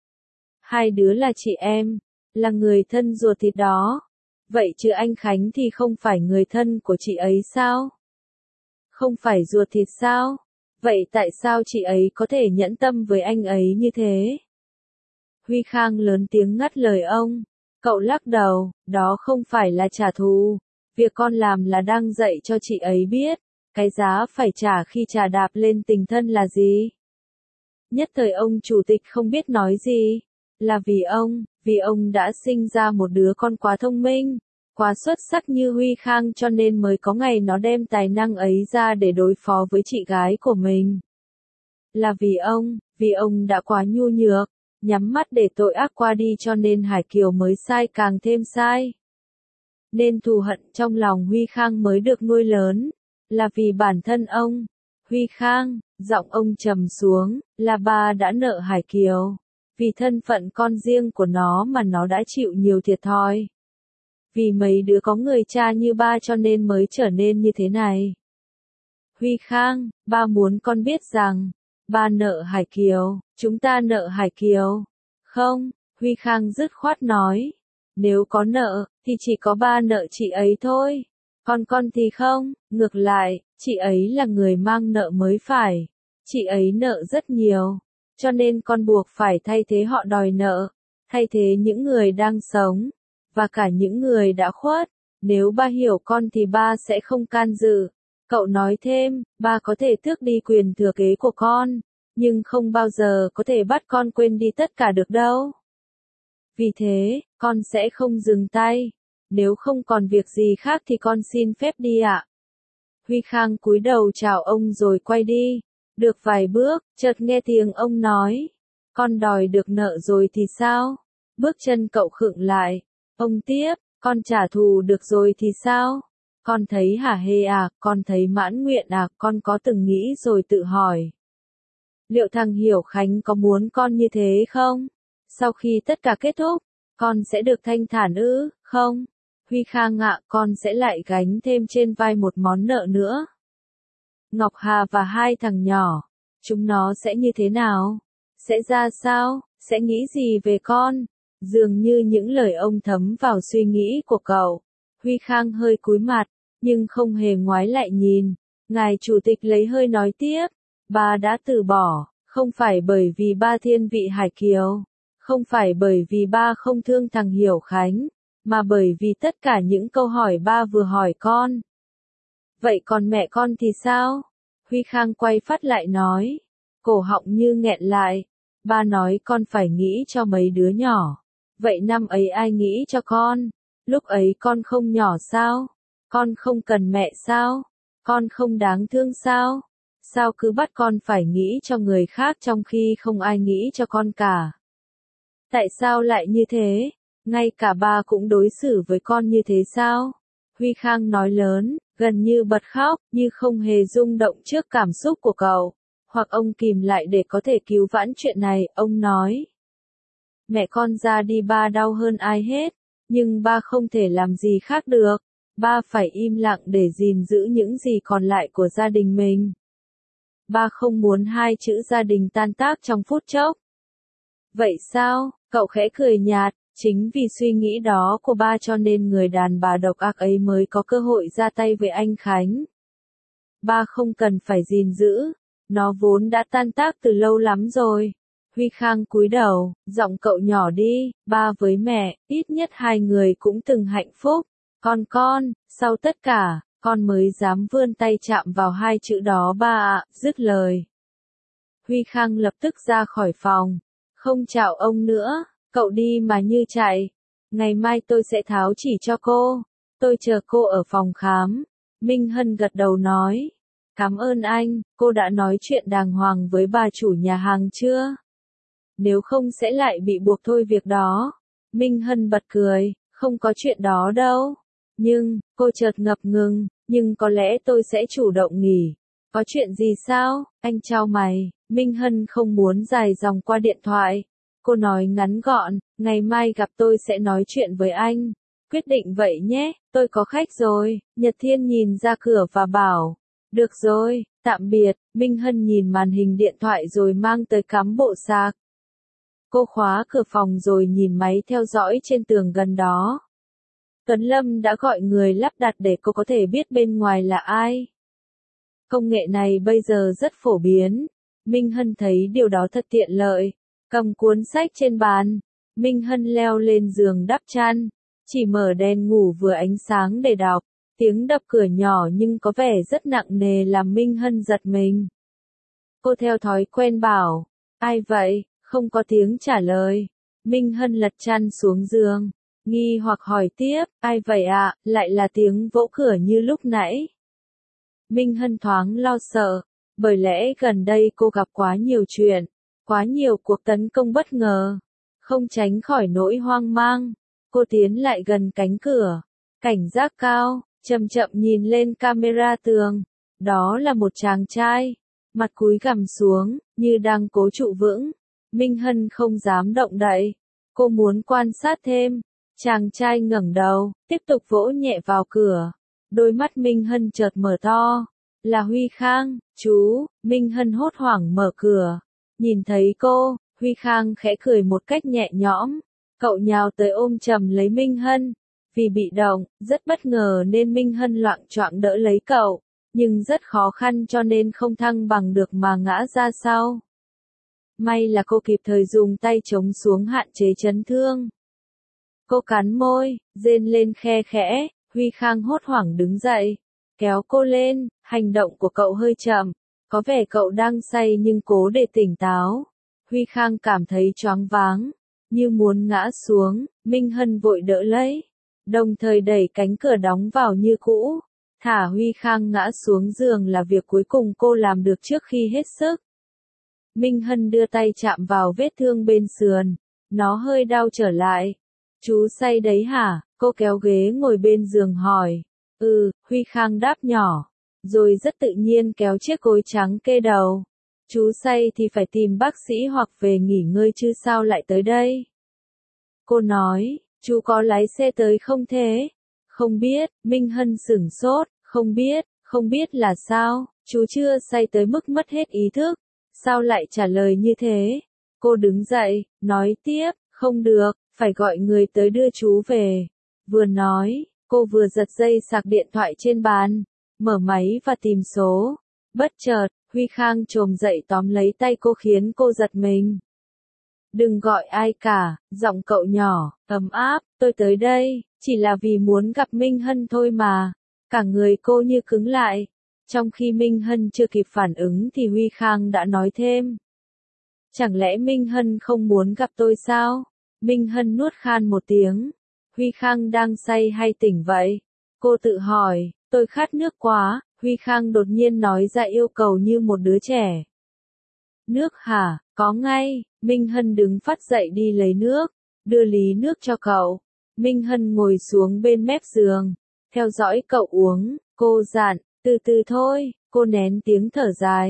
Hai đứa là chị em, là người thân ruột thịt đó. Vậy chứ anh Khánh thì không phải người thân của chị ấy sao? Không phải ruột thịt sao? Vậy tại sao chị ấy có thể nhẫn tâm với anh ấy như thế? Huy Khang lớn tiếng ngắt lời ông. Cậu lắc đầu, đó không phải là trả thù. Việc con làm là đang dạy cho chị ấy biết, cái giá phải trả khi trà đạp lên tình thân là gì. Nhất thời ông chủ tịch không biết nói gì. Là vì ông, vì ông đã sinh ra một đứa con quá thông minh, quá xuất sắc như Huy Khang cho nên mới có ngày nó đem tài năng ấy ra để đối phó với chị gái của mình. Là vì ông, vì ông đã quá nhu nhược, nhắm mắt để tội ác qua đi cho nên Hải Kiều mới sai càng thêm sai. Nên thù hận trong lòng Huy Khang mới được nuôi lớn, là vì bản thân ông. Huy Khang, giọng ông trầm xuống, là ba đã nợ Hải Kiều. Vì thân phận con riêng của nó mà nó đã chịu nhiều thiệt thòi. Vì mấy đứa có người cha như ba cho nên mới trở nên như thế này. Huy Khang, ba muốn con biết rằng, ba nợ Hải Kiều, chúng ta nợ Hải Kiều. Không, Huy Khang dứt khoát nói, nếu có nợ, thì chỉ có ba nợ chị ấy thôi. Còn con thì không, ngược lại, chị ấy là người mang nợ mới phải. Chị ấy nợ rất nhiều. Cho nên con buộc phải thay thế họ đòi nợ, thay thế những người đang sống, và cả những người đã khuất. Nếu ba hiểu con thì ba sẽ không can dự. Cậu nói thêm, ba có thể tước đi quyền thừa kế của con, nhưng không bao giờ có thể bắt con quên đi tất cả được đâu. Vì thế, con sẽ không dừng tay. Nếu không còn việc gì khác thì con xin phép đi ạ. Huy Khang cúi đầu chào ông rồi quay đi. Được vài bước, chợt nghe tiếng ông nói, con đòi được nợ rồi thì sao? Bước chân cậu khựng lại, ông tiếp, con trả thù được rồi thì sao? Con thấy hả hê à, con thấy mãn nguyện à, con có từng nghĩ rồi tự hỏi. Liệu thằng Hiểu Khánh có muốn con như thế không? Sau khi tất cả kết thúc, con sẽ được thanh thản ư, không? Huy Khang ạ, con sẽ lại gánh thêm trên vai một món nợ nữa. Ngọc Hà và hai thằng nhỏ, chúng nó sẽ như thế nào? Sẽ ra sao? Sẽ nghĩ gì về con? Dường như những lời ông thấm vào suy nghĩ của cậu. Huy Khang hơi cúi mặt, nhưng không hề ngoái lại nhìn. Ngài chủ tịch lấy hơi nói tiếp. Ba đã từ bỏ, không phải bởi vì ba thiên vị Hải Kiều. Không phải bởi vì ba không thương thằng Hiểu Khánh, mà bởi vì tất cả những câu hỏi ba vừa hỏi con. Vậy còn mẹ con thì sao? Huy Khang quay phát lại nói. Cổ họng như nghẹn lại. Ba nói con phải nghĩ cho mấy đứa nhỏ. Vậy năm ấy ai nghĩ cho con? Lúc ấy con không nhỏ sao? Con không cần mẹ sao? Con không đáng thương sao? Sao cứ bắt con phải nghĩ cho người khác trong khi không ai nghĩ cho con cả? Tại sao lại như thế? Ngay cả ba cũng đối xử với con như thế sao? Huy Khang nói lớn, gần như bật khóc, như không hề rung động trước cảm xúc của cậu. hoặc ông kìm lại để có thể cứu vãn chuyện này, ông nói. Mẹ con ra đi ba đau hơn ai hết, nhưng ba không thể làm gì khác được, ba phải im lặng để gìn giữ những gì còn lại của gia đình mình. Ba không muốn hai chữ gia đình tan tác trong phút chốc. Vậy sao? Cậu khẽ cười nhạt, chính vì suy nghĩ đó của ba cho nên người đàn bà độc ác ấy mới có cơ hội ra tay với anh Khánh. Ba không cần phải gìn giữ, nó vốn đã tan tác từ lâu lắm rồi. Huy Khang cúi đầu, giọng cậu nhỏ đi, ba với mẹ, ít nhất hai người cũng từng hạnh phúc. Con con, sau tất cả, con mới dám vươn tay chạm vào hai chữ đó ba ạ, dứt lời. Huy Khang lập tức ra khỏi phòng, không chào ông nữa, cậu đi mà như chạy. Ngày mai tôi sẽ tháo chỉ cho cô, tôi chờ cô ở phòng khám. Minh Hân gật đầu nói, cảm ơn anh, cô đã nói chuyện đàng hoàng với bà chủ nhà hàng chưa? Nếu không sẽ lại bị buộc thôi việc đó. Minh Hân bật cười, không có chuyện đó đâu. Nhưng, cô chợt ngập ngừng, nhưng có lẽ tôi sẽ chủ động nghỉ. Có chuyện gì sao? Anh chau mày. Minh Hân không muốn dài dòng qua điện thoại. Cô nói ngắn gọn, ngày mai gặp tôi sẽ nói chuyện với anh. Quyết định vậy nhé, tôi có khách rồi. Nhật Thiên nhìn ra cửa và bảo, được rồi, tạm biệt. Minh Hân nhìn màn hình điện thoại rồi mang tới cắm bộ sạc. Cô khóa cửa phòng rồi nhìn máy theo dõi trên tường gần đó. Tuấn Lâm đã gọi người lắp đặt để cô có thể biết bên ngoài là ai. Công nghệ này bây giờ rất phổ biến. Minh Hân thấy điều đó thật tiện lợi. Cầm cuốn sách trên bàn, Minh Hân leo lên giường đắp chăn, chỉ mở đèn ngủ vừa ánh sáng để đọc. Tiếng đập cửa nhỏ nhưng có vẻ rất nặng nề làm Minh Hân giật mình. Cô theo thói quen bảo, ai vậy? Không có tiếng trả lời. Minh Hân lật chăn xuống giường, nghi hoặc hỏi tiếp, ai vậy ạ? À? Lại là tiếng vỗ cửa như lúc nãy. Minh Hân thoáng lo sợ, bởi lẽ gần đây cô gặp quá nhiều chuyện, quá nhiều cuộc tấn công bất ngờ. Không tránh khỏi nỗi hoang mang, cô tiến lại gần cánh cửa, cảnh giác cao, chậm chậm nhìn lên camera tường. Đó là một chàng trai, mặt cúi gằm xuống, như đang cố trụ vững. Minh Hân không dám động đậy. Cô muốn quan sát thêm. Chàng trai ngẩng đầu, tiếp tục vỗ nhẹ vào cửa. Đôi mắt Minh Hân chợt mở to. Là Huy Khang, chú. Minh Hân hốt hoảng mở cửa. Nhìn thấy cô, Huy Khang khẽ cười một cách nhẹ nhõm. Cậu nhào tới ôm chầm lấy Minh Hân. Vì bị động, rất bất ngờ nên Minh Hân loạng choạng đỡ lấy cậu. Nhưng rất khó khăn cho nên không thăng bằng được mà ngã ra sau. May là cô kịp thời dùng tay chống xuống hạn chế chấn thương. Cô cắn môi, rên lên khe khẽ. Huy Khang hốt hoảng đứng dậy, kéo cô lên. Hành động của cậu hơi chậm, có vẻ cậu đang say nhưng cố để tỉnh táo. Huy Khang cảm thấy choáng váng, như muốn ngã xuống. Minh Hân vội đỡ lấy, đồng thời đẩy cánh cửa đóng vào như cũ. Thả Huy Khang ngã xuống giường là việc cuối cùng cô làm được trước khi hết sức. Minh Hân đưa tay chạm vào vết thương bên sườn, nó hơi đau trở lại. Chú say đấy hả? Cô kéo ghế ngồi bên giường hỏi. Ừ, Huy Khang đáp nhỏ, rồi rất tự nhiên kéo chiếc gối trắng kê đầu. Chú say thì phải tìm bác sĩ hoặc về nghỉ ngơi chứ sao lại tới đây? Cô nói, chú có lái xe tới không thế? Không biết. Minh Hân sửng sốt, không biết, không biết là sao, chú chưa say tới mức mất hết ý thức. Sao lại trả lời như thế? Cô đứng dậy, nói tiếp, không được, phải gọi người tới đưa chú về. Vừa nói, cô vừa giật dây sạc điện thoại trên bàn, mở máy và tìm số. Bất chợt, Huy Khang chồm dậy tóm lấy tay cô khiến cô giật mình. Đừng gọi ai cả, giọng cậu nhỏ, ấm áp, tôi tới đây, chỉ là vì muốn gặp Minh Hân thôi mà. Cả người cô như cứng lại. Trong khi Minh Hân chưa kịp phản ứng thì Huy Khang đã nói thêm. Chẳng lẽ Minh Hân không muốn gặp tôi sao? Minh Hân nuốt khan một tiếng. Huy Khang đang say hay tỉnh vậy? Cô tự hỏi, tôi khát nước quá. Huy Khang đột nhiên nói ra yêu cầu như một đứa trẻ. Nước hả? Có ngay. Minh Hân đứng phát dậy đi lấy nước, đưa lý nước cho cậu. Minh Hân ngồi xuống bên mép giường, theo dõi cậu uống. Cô dặn, từ từ thôi. Cô nén tiếng thở dài.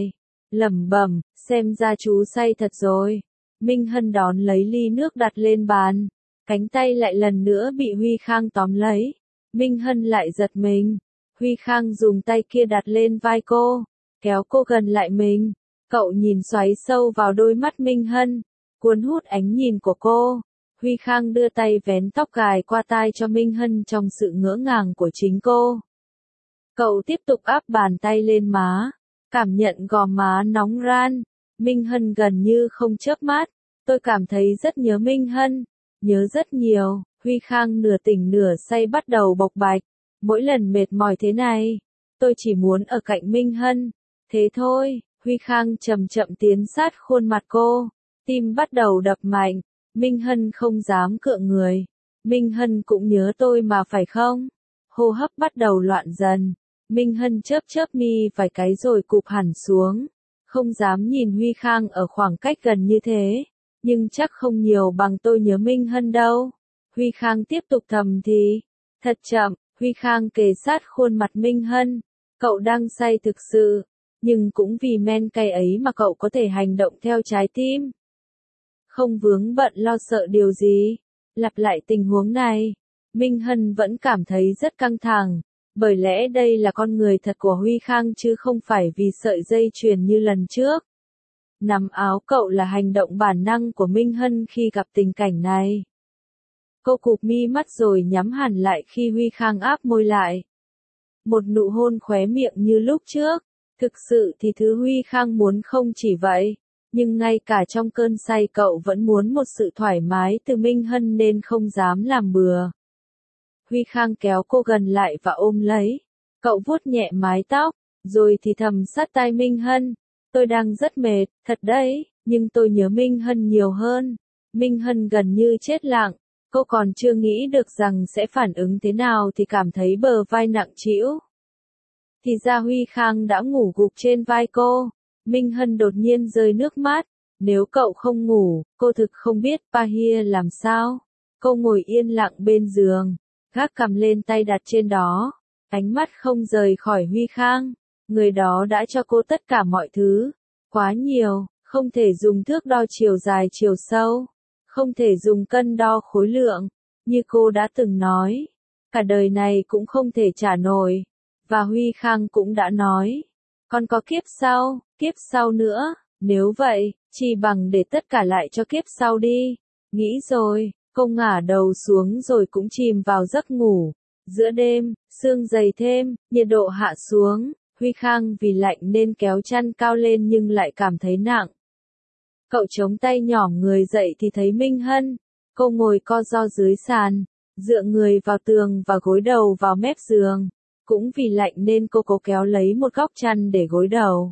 lẩm bẩm, xem ra chú say thật rồi. Minh Hân đón lấy ly nước đặt lên bàn, cánh tay lại lần nữa bị Huy Khang tóm lấy. Minh Hân lại giật mình, Huy Khang dùng tay kia đặt lên vai cô, kéo cô gần lại mình. Cậu nhìn xoáy sâu vào đôi mắt Minh Hân, cuốn hút ánh nhìn của cô. Huy Khang đưa tay vén tóc gài qua tai cho Minh Hân trong sự ngỡ ngàng của chính cô. Cậu tiếp tục áp bàn tay lên má, cảm nhận gò má nóng ran. Minh Hân gần như không chớp mắt, tôi cảm thấy rất nhớ Minh Hân, nhớ rất nhiều. Huy Khang nửa tỉnh nửa say bắt đầu bộc bạch, mỗi lần mệt mỏi thế này, tôi chỉ muốn ở cạnh Minh Hân, thế thôi. Huy Khang chậm chậm tiến sát khuôn mặt cô, tim bắt đầu đập mạnh. Minh Hân không dám cựa người. Minh Hân cũng nhớ tôi mà phải không? Hô hấp bắt đầu loạn dần. Minh Hân chớp chớp mi vài cái rồi cụp hẳn xuống, không dám nhìn Huy Khang ở khoảng cách gần như thế, nhưng chắc không nhiều bằng tôi nhớ Minh Hân đâu. Huy Khang tiếp tục thầm thì, thật chậm. Huy Khang kề sát khuôn mặt Minh Hân, cậu đang say thực sự, nhưng cũng vì men cay ấy mà cậu có thể hành động theo trái tim. Không vướng bận lo sợ điều gì. Lặp lại tình huống này, Minh Hân vẫn cảm thấy rất căng thẳng, bởi lẽ đây là con người thật của Huy Khang chứ không phải vì sợi dây chuyền như lần trước. Nắm áo cậu là hành động bản năng của Minh Hân khi gặp tình cảnh này. Cô cụp mi mắt rồi nhắm hẳn lại khi Huy Khang áp môi lại. Một nụ hôn khóe miệng như lúc trước, thực sự thì thứ Huy Khang muốn không chỉ vậy, nhưng ngay cả trong cơn say cậu vẫn muốn một sự thoải mái từ Minh Hân nên không dám làm bừa. Huy Khang kéo cô gần lại và ôm lấy, cậu vuốt nhẹ mái tóc, rồi thì thầm sát tai Minh Hân, tôi đang rất mệt, thật đấy, nhưng tôi nhớ Minh Hân nhiều hơn. Minh Hân gần như chết lặng. Cô còn chưa nghĩ được rằng sẽ phản ứng thế nào thì cảm thấy bờ vai nặng trĩu. Thì ra Huy Khang đã ngủ gục trên vai cô. Minh Hân đột nhiên rơi nước mắt. Nếu cậu không ngủ, cô thực không biết Pahia làm sao. Cô ngồi yên lặng bên giường, gác cằm lên tay đặt trên đó, ánh mắt không rời khỏi Huy Khang. Người đó đã cho cô tất cả mọi thứ, quá nhiều, không thể dùng thước đo chiều dài chiều sâu. Không thể dùng cân đo khối lượng, như cô đã từng nói, cả đời này cũng không thể trả nổi. Và Huy Khang cũng đã nói, còn có kiếp sau, kiếp sau nữa, nếu vậy, chỉ bằng để tất cả lại cho kiếp sau đi. Nghĩ rồi, cô ngả đầu xuống rồi cũng chìm vào giấc ngủ. Giữa đêm, sương dày thêm, nhiệt độ hạ xuống, Huy Khang vì lạnh nên kéo chăn cao lên nhưng lại cảm thấy nặng. Cậu chống tay nhỏm người dậy thì thấy Minh Hân. Cô ngồi co ro dưới sàn, dựa người vào tường và gối đầu vào mép giường. Cũng vì lạnh nên cô cố kéo lấy một góc chăn để gối đầu.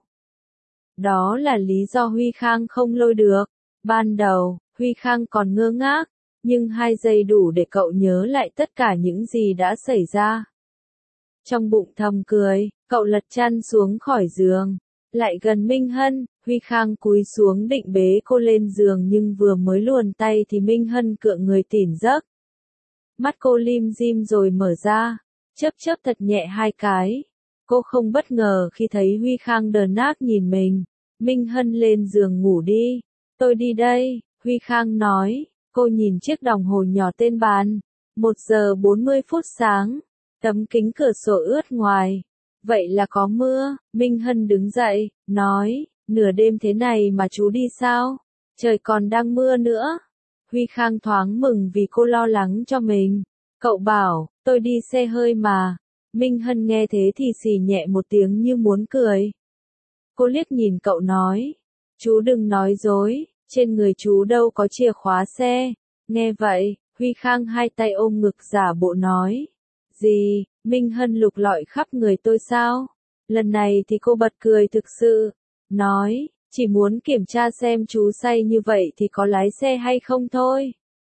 Đó là lý do Huy Khang không lôi được. Ban đầu, Huy Khang còn ngơ ngác, nhưng hai giây đủ để cậu nhớ lại tất cả những gì đã xảy ra. Trong bụng thầm cười, cậu lật chăn xuống khỏi giường, lại gần Minh Hân. Huy Khang cúi xuống định bế cô lên giường nhưng vừa mới luồn tay thì Minh Hân cựa người tỉnh giấc. Mắt cô lim dim rồi mở ra, chớp chớp thật nhẹ hai cái. Cô không bất ngờ khi thấy Huy Khang đờ đẫn nhìn mình. Minh Hân lên giường ngủ đi, tôi đi đây, Huy Khang nói. Cô nhìn chiếc đồng hồ nhỏ trên bàn, một giờ bốn mươi phút sáng, tấm kính cửa sổ ướt ngoài. Vậy là có mưa. Minh Hân đứng dậy, nói, nửa đêm thế này mà chú đi sao? Trời còn đang mưa nữa. Huy Khang thoáng mừng vì cô lo lắng cho mình. Cậu bảo, tôi đi xe hơi mà. Minh Hân nghe thế thì xì nhẹ một tiếng như muốn cười. Cô liếc nhìn cậu nói, chú đừng nói dối, trên người chú đâu có chìa khóa xe. Nghe vậy, Huy Khang hai tay ôm ngực giả bộ nói, gì, Minh Hân lục lọi khắp người tôi sao? Lần này thì cô bật cười thực sự, nói, chỉ muốn kiểm tra xem chú say như vậy thì có lái xe hay không thôi.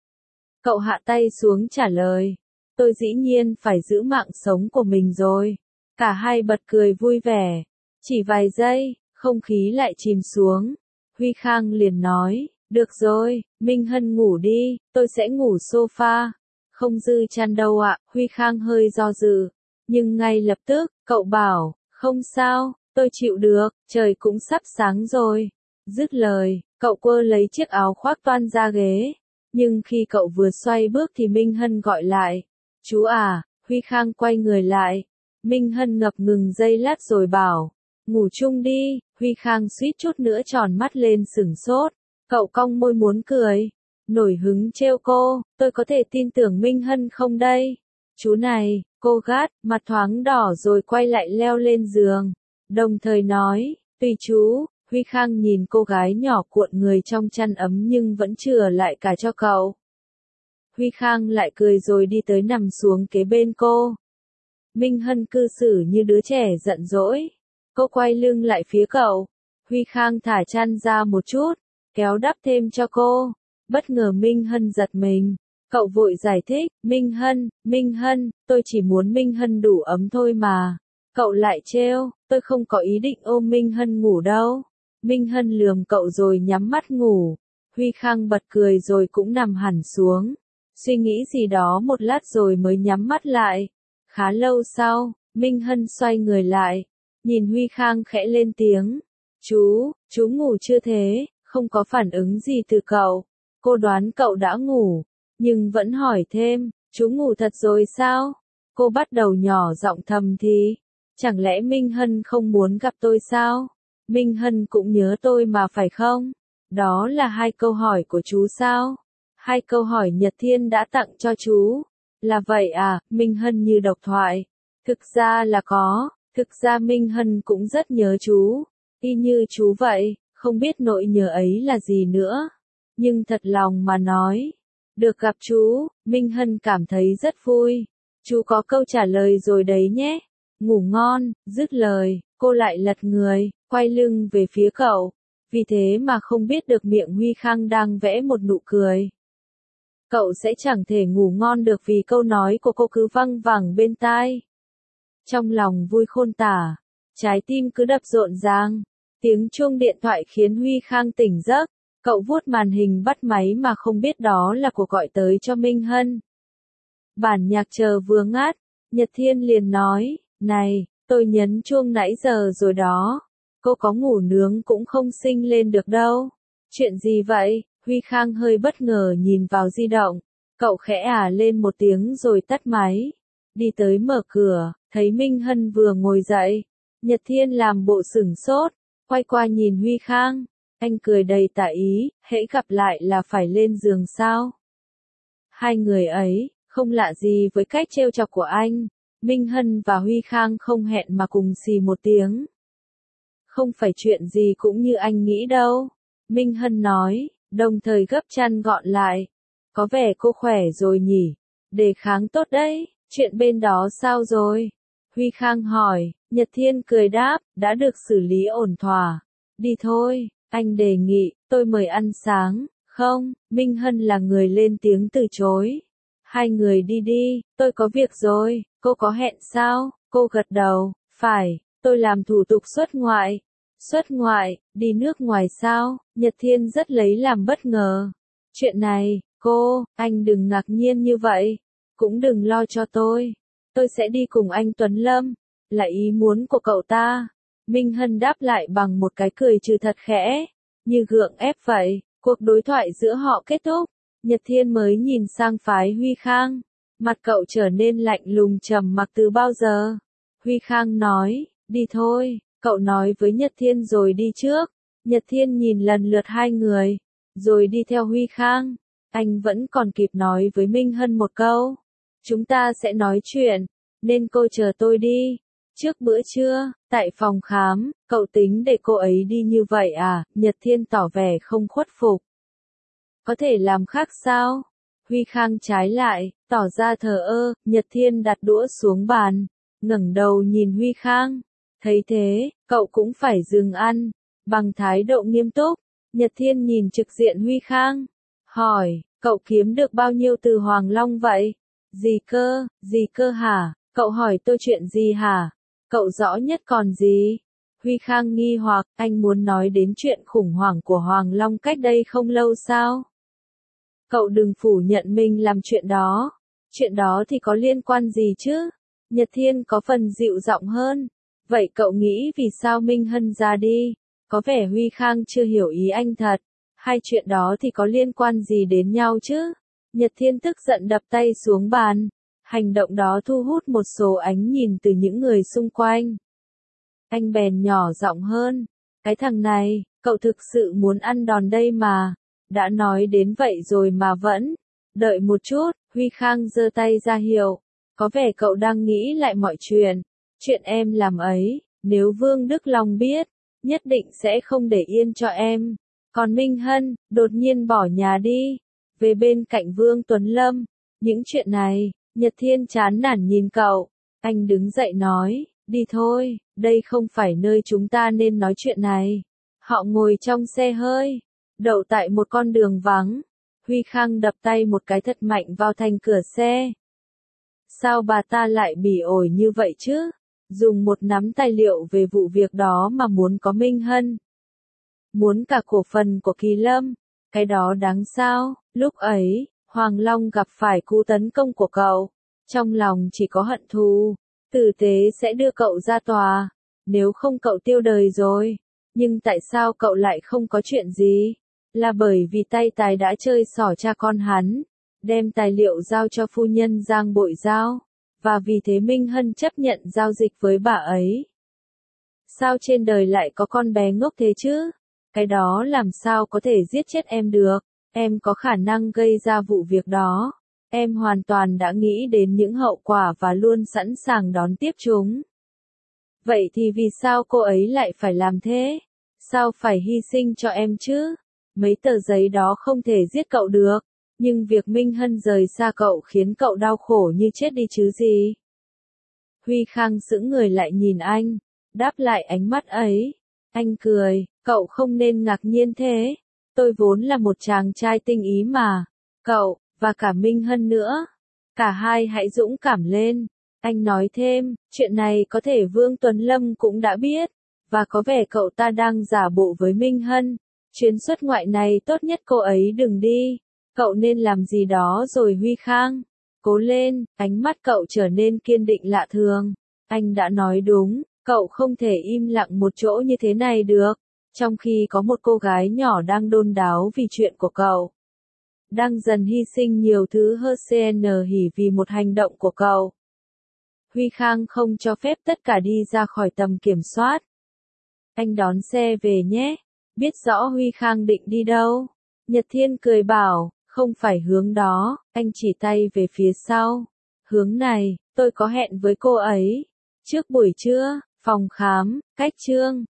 Cậu hạ tay xuống trả lời, tôi dĩ nhiên phải giữ mạng sống của mình rồi. Cả hai bật cười vui vẻ. Chỉ vài giây, không khí lại chìm xuống. Huy Khang liền nói, được rồi, Minh Hân ngủ đi, tôi sẽ ngủ sofa. Không dư chăn đâu ạ. Huy Khang hơi do dự, nhưng ngay lập tức, cậu bảo, không sao, tôi chịu được, trời cũng sắp sáng rồi. Dứt lời, cậu quơ lấy chiếc áo khoác toan ra ghế. Nhưng khi cậu vừa xoay bước thì Minh Hân gọi lại. Chú à, Huy Khang quay người lại. Minh Hân ngập ngừng giây lát rồi bảo. Ngủ chung đi, Huy Khang suýt chút nữa tròn mắt lên sửng sốt. Cậu cong môi muốn cười. Nổi hứng trêu cô, tôi có thể tin tưởng Minh Hân không đây? Chú này, cô gắt, mặt thoáng đỏ rồi quay lại leo lên giường. Đồng thời nói, tùy chú. Huy Khang nhìn cô gái nhỏ cuộn người trong chăn ấm nhưng vẫn chừa lại cả cho cậu. Huy Khang lại cười rồi đi tới nằm xuống kế bên cô. Minh Hân cư xử như đứa trẻ giận dỗi. Cô quay lưng lại phía cậu. Huy Khang thả chăn ra một chút, kéo đắp thêm cho cô. Bất ngờ Minh Hân giật mình. Cậu vội giải thích, Minh Hân, Minh Hân, tôi chỉ muốn Minh Hân đủ ấm thôi mà. Cậu lại trêu, tôi không có ý định ôm Minh Hân ngủ đâu. Minh Hân lườm cậu rồi nhắm mắt ngủ. Huy Khang bật cười rồi cũng nằm hẳn xuống. Suy nghĩ gì đó một lát rồi mới nhắm mắt lại. Khá lâu sau, Minh Hân xoay người lại. Nhìn Huy Khang khẽ lên tiếng. Chú, chú ngủ chưa thế, không có phản ứng gì từ cậu. Cô đoán cậu đã ngủ, nhưng vẫn hỏi thêm, chú ngủ thật rồi sao? Cô bắt đầu nhỏ giọng thầm thì. Chẳng lẽ Minh Hân không muốn gặp tôi sao? Minh Hân cũng nhớ tôi mà phải không? Đó là hai câu hỏi của chú sao? Hai câu hỏi Nhật Thiên đã tặng cho chú. Là vậy à, Minh Hân như độc thoại. Thực ra là có, thực ra Minh Hân cũng rất nhớ chú. Y như chú vậy, không biết nỗi nhớ ấy là gì nữa. Nhưng thật lòng mà nói, được gặp chú, Minh Hân cảm thấy rất vui. Chú có câu trả lời rồi đấy nhé. Ngủ ngon, dứt lời, cô lại lật người, quay lưng về phía cậu. Vì thế mà không biết được miệng Huy Khang đang vẽ một nụ cười. Cậu sẽ chẳng thể ngủ ngon được vì câu nói của cô cứ văng vẳng bên tai. Trong lòng vui khôn tả, trái tim cứ đập rộn ràng. Tiếng chuông điện thoại khiến Huy Khang tỉnh giấc. Cậu vuốt màn hình bắt máy mà không biết đó là cuộc gọi tới cho Minh Hân. Bản nhạc chờ vừa ngắt, Nhật Thiên liền nói, này, tôi nhấn chuông nãy giờ rồi đó. Cô có ngủ nướng cũng không xinh lên được đâu. Chuyện gì vậy? Huy Khang hơi bất ngờ nhìn vào di động. Cậu khẽ à lên một tiếng rồi tắt máy. Đi tới mở cửa, thấy Minh Hân vừa ngồi dậy. Nhật Thiên làm bộ sửng sốt, quay qua nhìn Huy Khang. Anh cười đầy tà ý, hễ gặp lại là phải lên giường sao? Hai người ấy, không lạ gì với cách trêu chọc của anh. Minh Hân và Huy Khang không hẹn mà cùng xì một tiếng. Không phải chuyện gì cũng như anh nghĩ đâu. Minh Hân nói, đồng thời gấp chăn gọn lại. Có vẻ cô khỏe rồi nhỉ? Đề kháng tốt đấy, chuyện bên đó sao rồi? Huy Khang hỏi, Nhật Thiên cười đáp, đã được xử lý ổn thỏa. Đi thôi, anh đề nghị, tôi mời ăn sáng. Không, Minh Hân là người lên tiếng từ chối. Hai người đi đi, tôi có việc rồi, cô có hẹn sao? Cô gật đầu, phải, tôi làm thủ tục xuất ngoại. Xuất ngoại, đi nước ngoài sao? Nhật Thiên rất lấy làm bất ngờ. Chuyện này, cô, anh đừng ngạc nhiên như vậy. Cũng đừng lo cho tôi. Tôi sẽ đi cùng anh Tuấn Lâm. Là ý muốn của cậu ta. Minh Hân đáp lại bằng một cái cười trừ thật khẽ. Như gượng ép vậy. Cuộc đối thoại giữa họ kết thúc. Nhật Thiên mới nhìn sang phái Huy Khang. Mặt cậu trở nên lạnh lùng trầm mặc từ bao giờ. Huy Khang nói, đi thôi. Cậu nói với Nhật Thiên rồi đi trước. Nhật Thiên nhìn lần lượt hai người. Rồi đi theo Huy Khang. Anh vẫn còn kịp nói với Minh Hân một câu. Chúng ta sẽ nói chuyện. Nên cô chờ tôi đi. Trước bữa trưa, tại phòng khám, cậu tính để cô ấy đi như vậy à? Nhật Thiên tỏ vẻ không khuất phục. Có thể làm khác sao? Huy Khang trái lại, tỏ ra thờ ơ. Nhật Thiên đặt đũa xuống bàn. Ngẩng đầu nhìn Huy Khang. Thấy thế, cậu cũng phải dừng ăn. Bằng thái độ nghiêm túc, Nhật Thiên nhìn trực diện Huy Khang. Hỏi, cậu kiếm được bao nhiêu từ Hoàng Long vậy? Gì cơ, gì cơ hả? Cậu hỏi tôi chuyện gì hả? Cậu rõ nhất còn gì? Huy Khang nghi hoặc, anh muốn nói đến chuyện khủng hoảng của Hoàng Long cách đây không lâu sao? Cậu đừng phủ nhận mình làm chuyện đó. Chuyện đó thì có liên quan gì chứ? Nhật Thiên có phần dịu giọng hơn. Vậy cậu nghĩ vì sao Minh Hân ra đi? Có vẻ Huy Khang chưa hiểu ý anh thật. Hai chuyện đó thì có liên quan gì đến nhau chứ? Nhật Thiên tức giận đập tay xuống bàn. Hành động đó thu hút một số ánh nhìn từ những người xung quanh. Anh bèn nhỏ giọng hơn. Cái thằng này, cậu thực sự muốn ăn đòn đây mà. Đã nói đến vậy rồi mà vẫn. Đợi một chút, Huy Khang giơ tay ra hiệu. Có vẻ cậu đang nghĩ lại mọi chuyện. Chuyện em làm ấy, nếu Vương Đức Long biết, nhất định sẽ không để yên cho em. Còn Minh Hân, đột nhiên bỏ nhà đi. Về bên cạnh Vương Tuấn Lâm. Những chuyện này, Nhật Thiên chán nản nhìn cậu. Anh đứng dậy nói, đi thôi, đây không phải nơi chúng ta nên nói chuyện này. Họ ngồi trong xe hơi, đậu tại một con đường vắng. Huy Khang đập tay một cái thật mạnh vào thành cửa xe. Sao bà ta lại bỉ ổi như vậy chứ? Dùng một nắm tài liệu về vụ việc đó mà muốn có Minh Hân. Muốn cả cổ phần của Kỳ Lâm. Cái đó đáng sao? Lúc ấy, Hoàng Long gặp phải cú tấn công của cậu. Trong lòng chỉ có hận thù. Tử tế sẽ đưa cậu ra tòa. Nếu không cậu tiêu đời rồi. Nhưng tại sao cậu lại không có chuyện gì? Là bởi vì tay tài đã chơi xỏ cha con hắn. Đem tài liệu giao cho phu nhân Giang Bội Giao. Và vì thế Minh Hân chấp nhận giao dịch với bà ấy. Sao trên đời lại có con bé ngốc thế chứ? Cái đó làm sao có thể giết chết em được? Em có khả năng gây ra vụ việc đó. Em hoàn toàn đã nghĩ đến những hậu quả và luôn sẵn sàng đón tiếp chúng. Vậy thì vì sao cô ấy lại phải làm thế? Sao phải hy sinh cho em chứ? Mấy tờ giấy đó không thể giết cậu được. Nhưng việc Minh Hân rời xa cậu khiến cậu đau khổ như chết đi chứ gì? Huy Khang sững người lại nhìn anh. Đáp lại ánh mắt ấy. Anh cười, cậu không nên ngạc nhiên thế. Tôi vốn là một chàng trai tinh ý mà. Cậu, và cả Minh Hân nữa. Cả hai hãy dũng cảm lên. Anh nói thêm, chuyện này có thể Vương Tuấn Lâm cũng đã biết. Và có vẻ cậu ta đang giả bộ với Minh Hân. Chuyến xuất ngoại này tốt nhất cô ấy đừng đi. Cậu nên làm gì đó rồi Huy Khang. Cố lên, ánh mắt cậu trở nên kiên định lạ thường. Anh đã nói đúng, cậu không thể im lặng một chỗ như thế này được. Trong khi có một cô gái nhỏ đang đôn đáo vì chuyện của cậu. Đang dần hy sinh nhiều thứ hơn cn hỉ vì một hành động của cậu. Huy Khang không cho phép tất cả đi ra khỏi tầm kiểm soát. Anh đón xe về nhé. Biết rõ Huy Khang định đi đâu. Nhật Thiên cười bảo, không phải hướng đó, anh chỉ tay về phía sau. Hướng này, tôi có hẹn với cô ấy. Trước buổi trưa, phòng khám, cách Trương.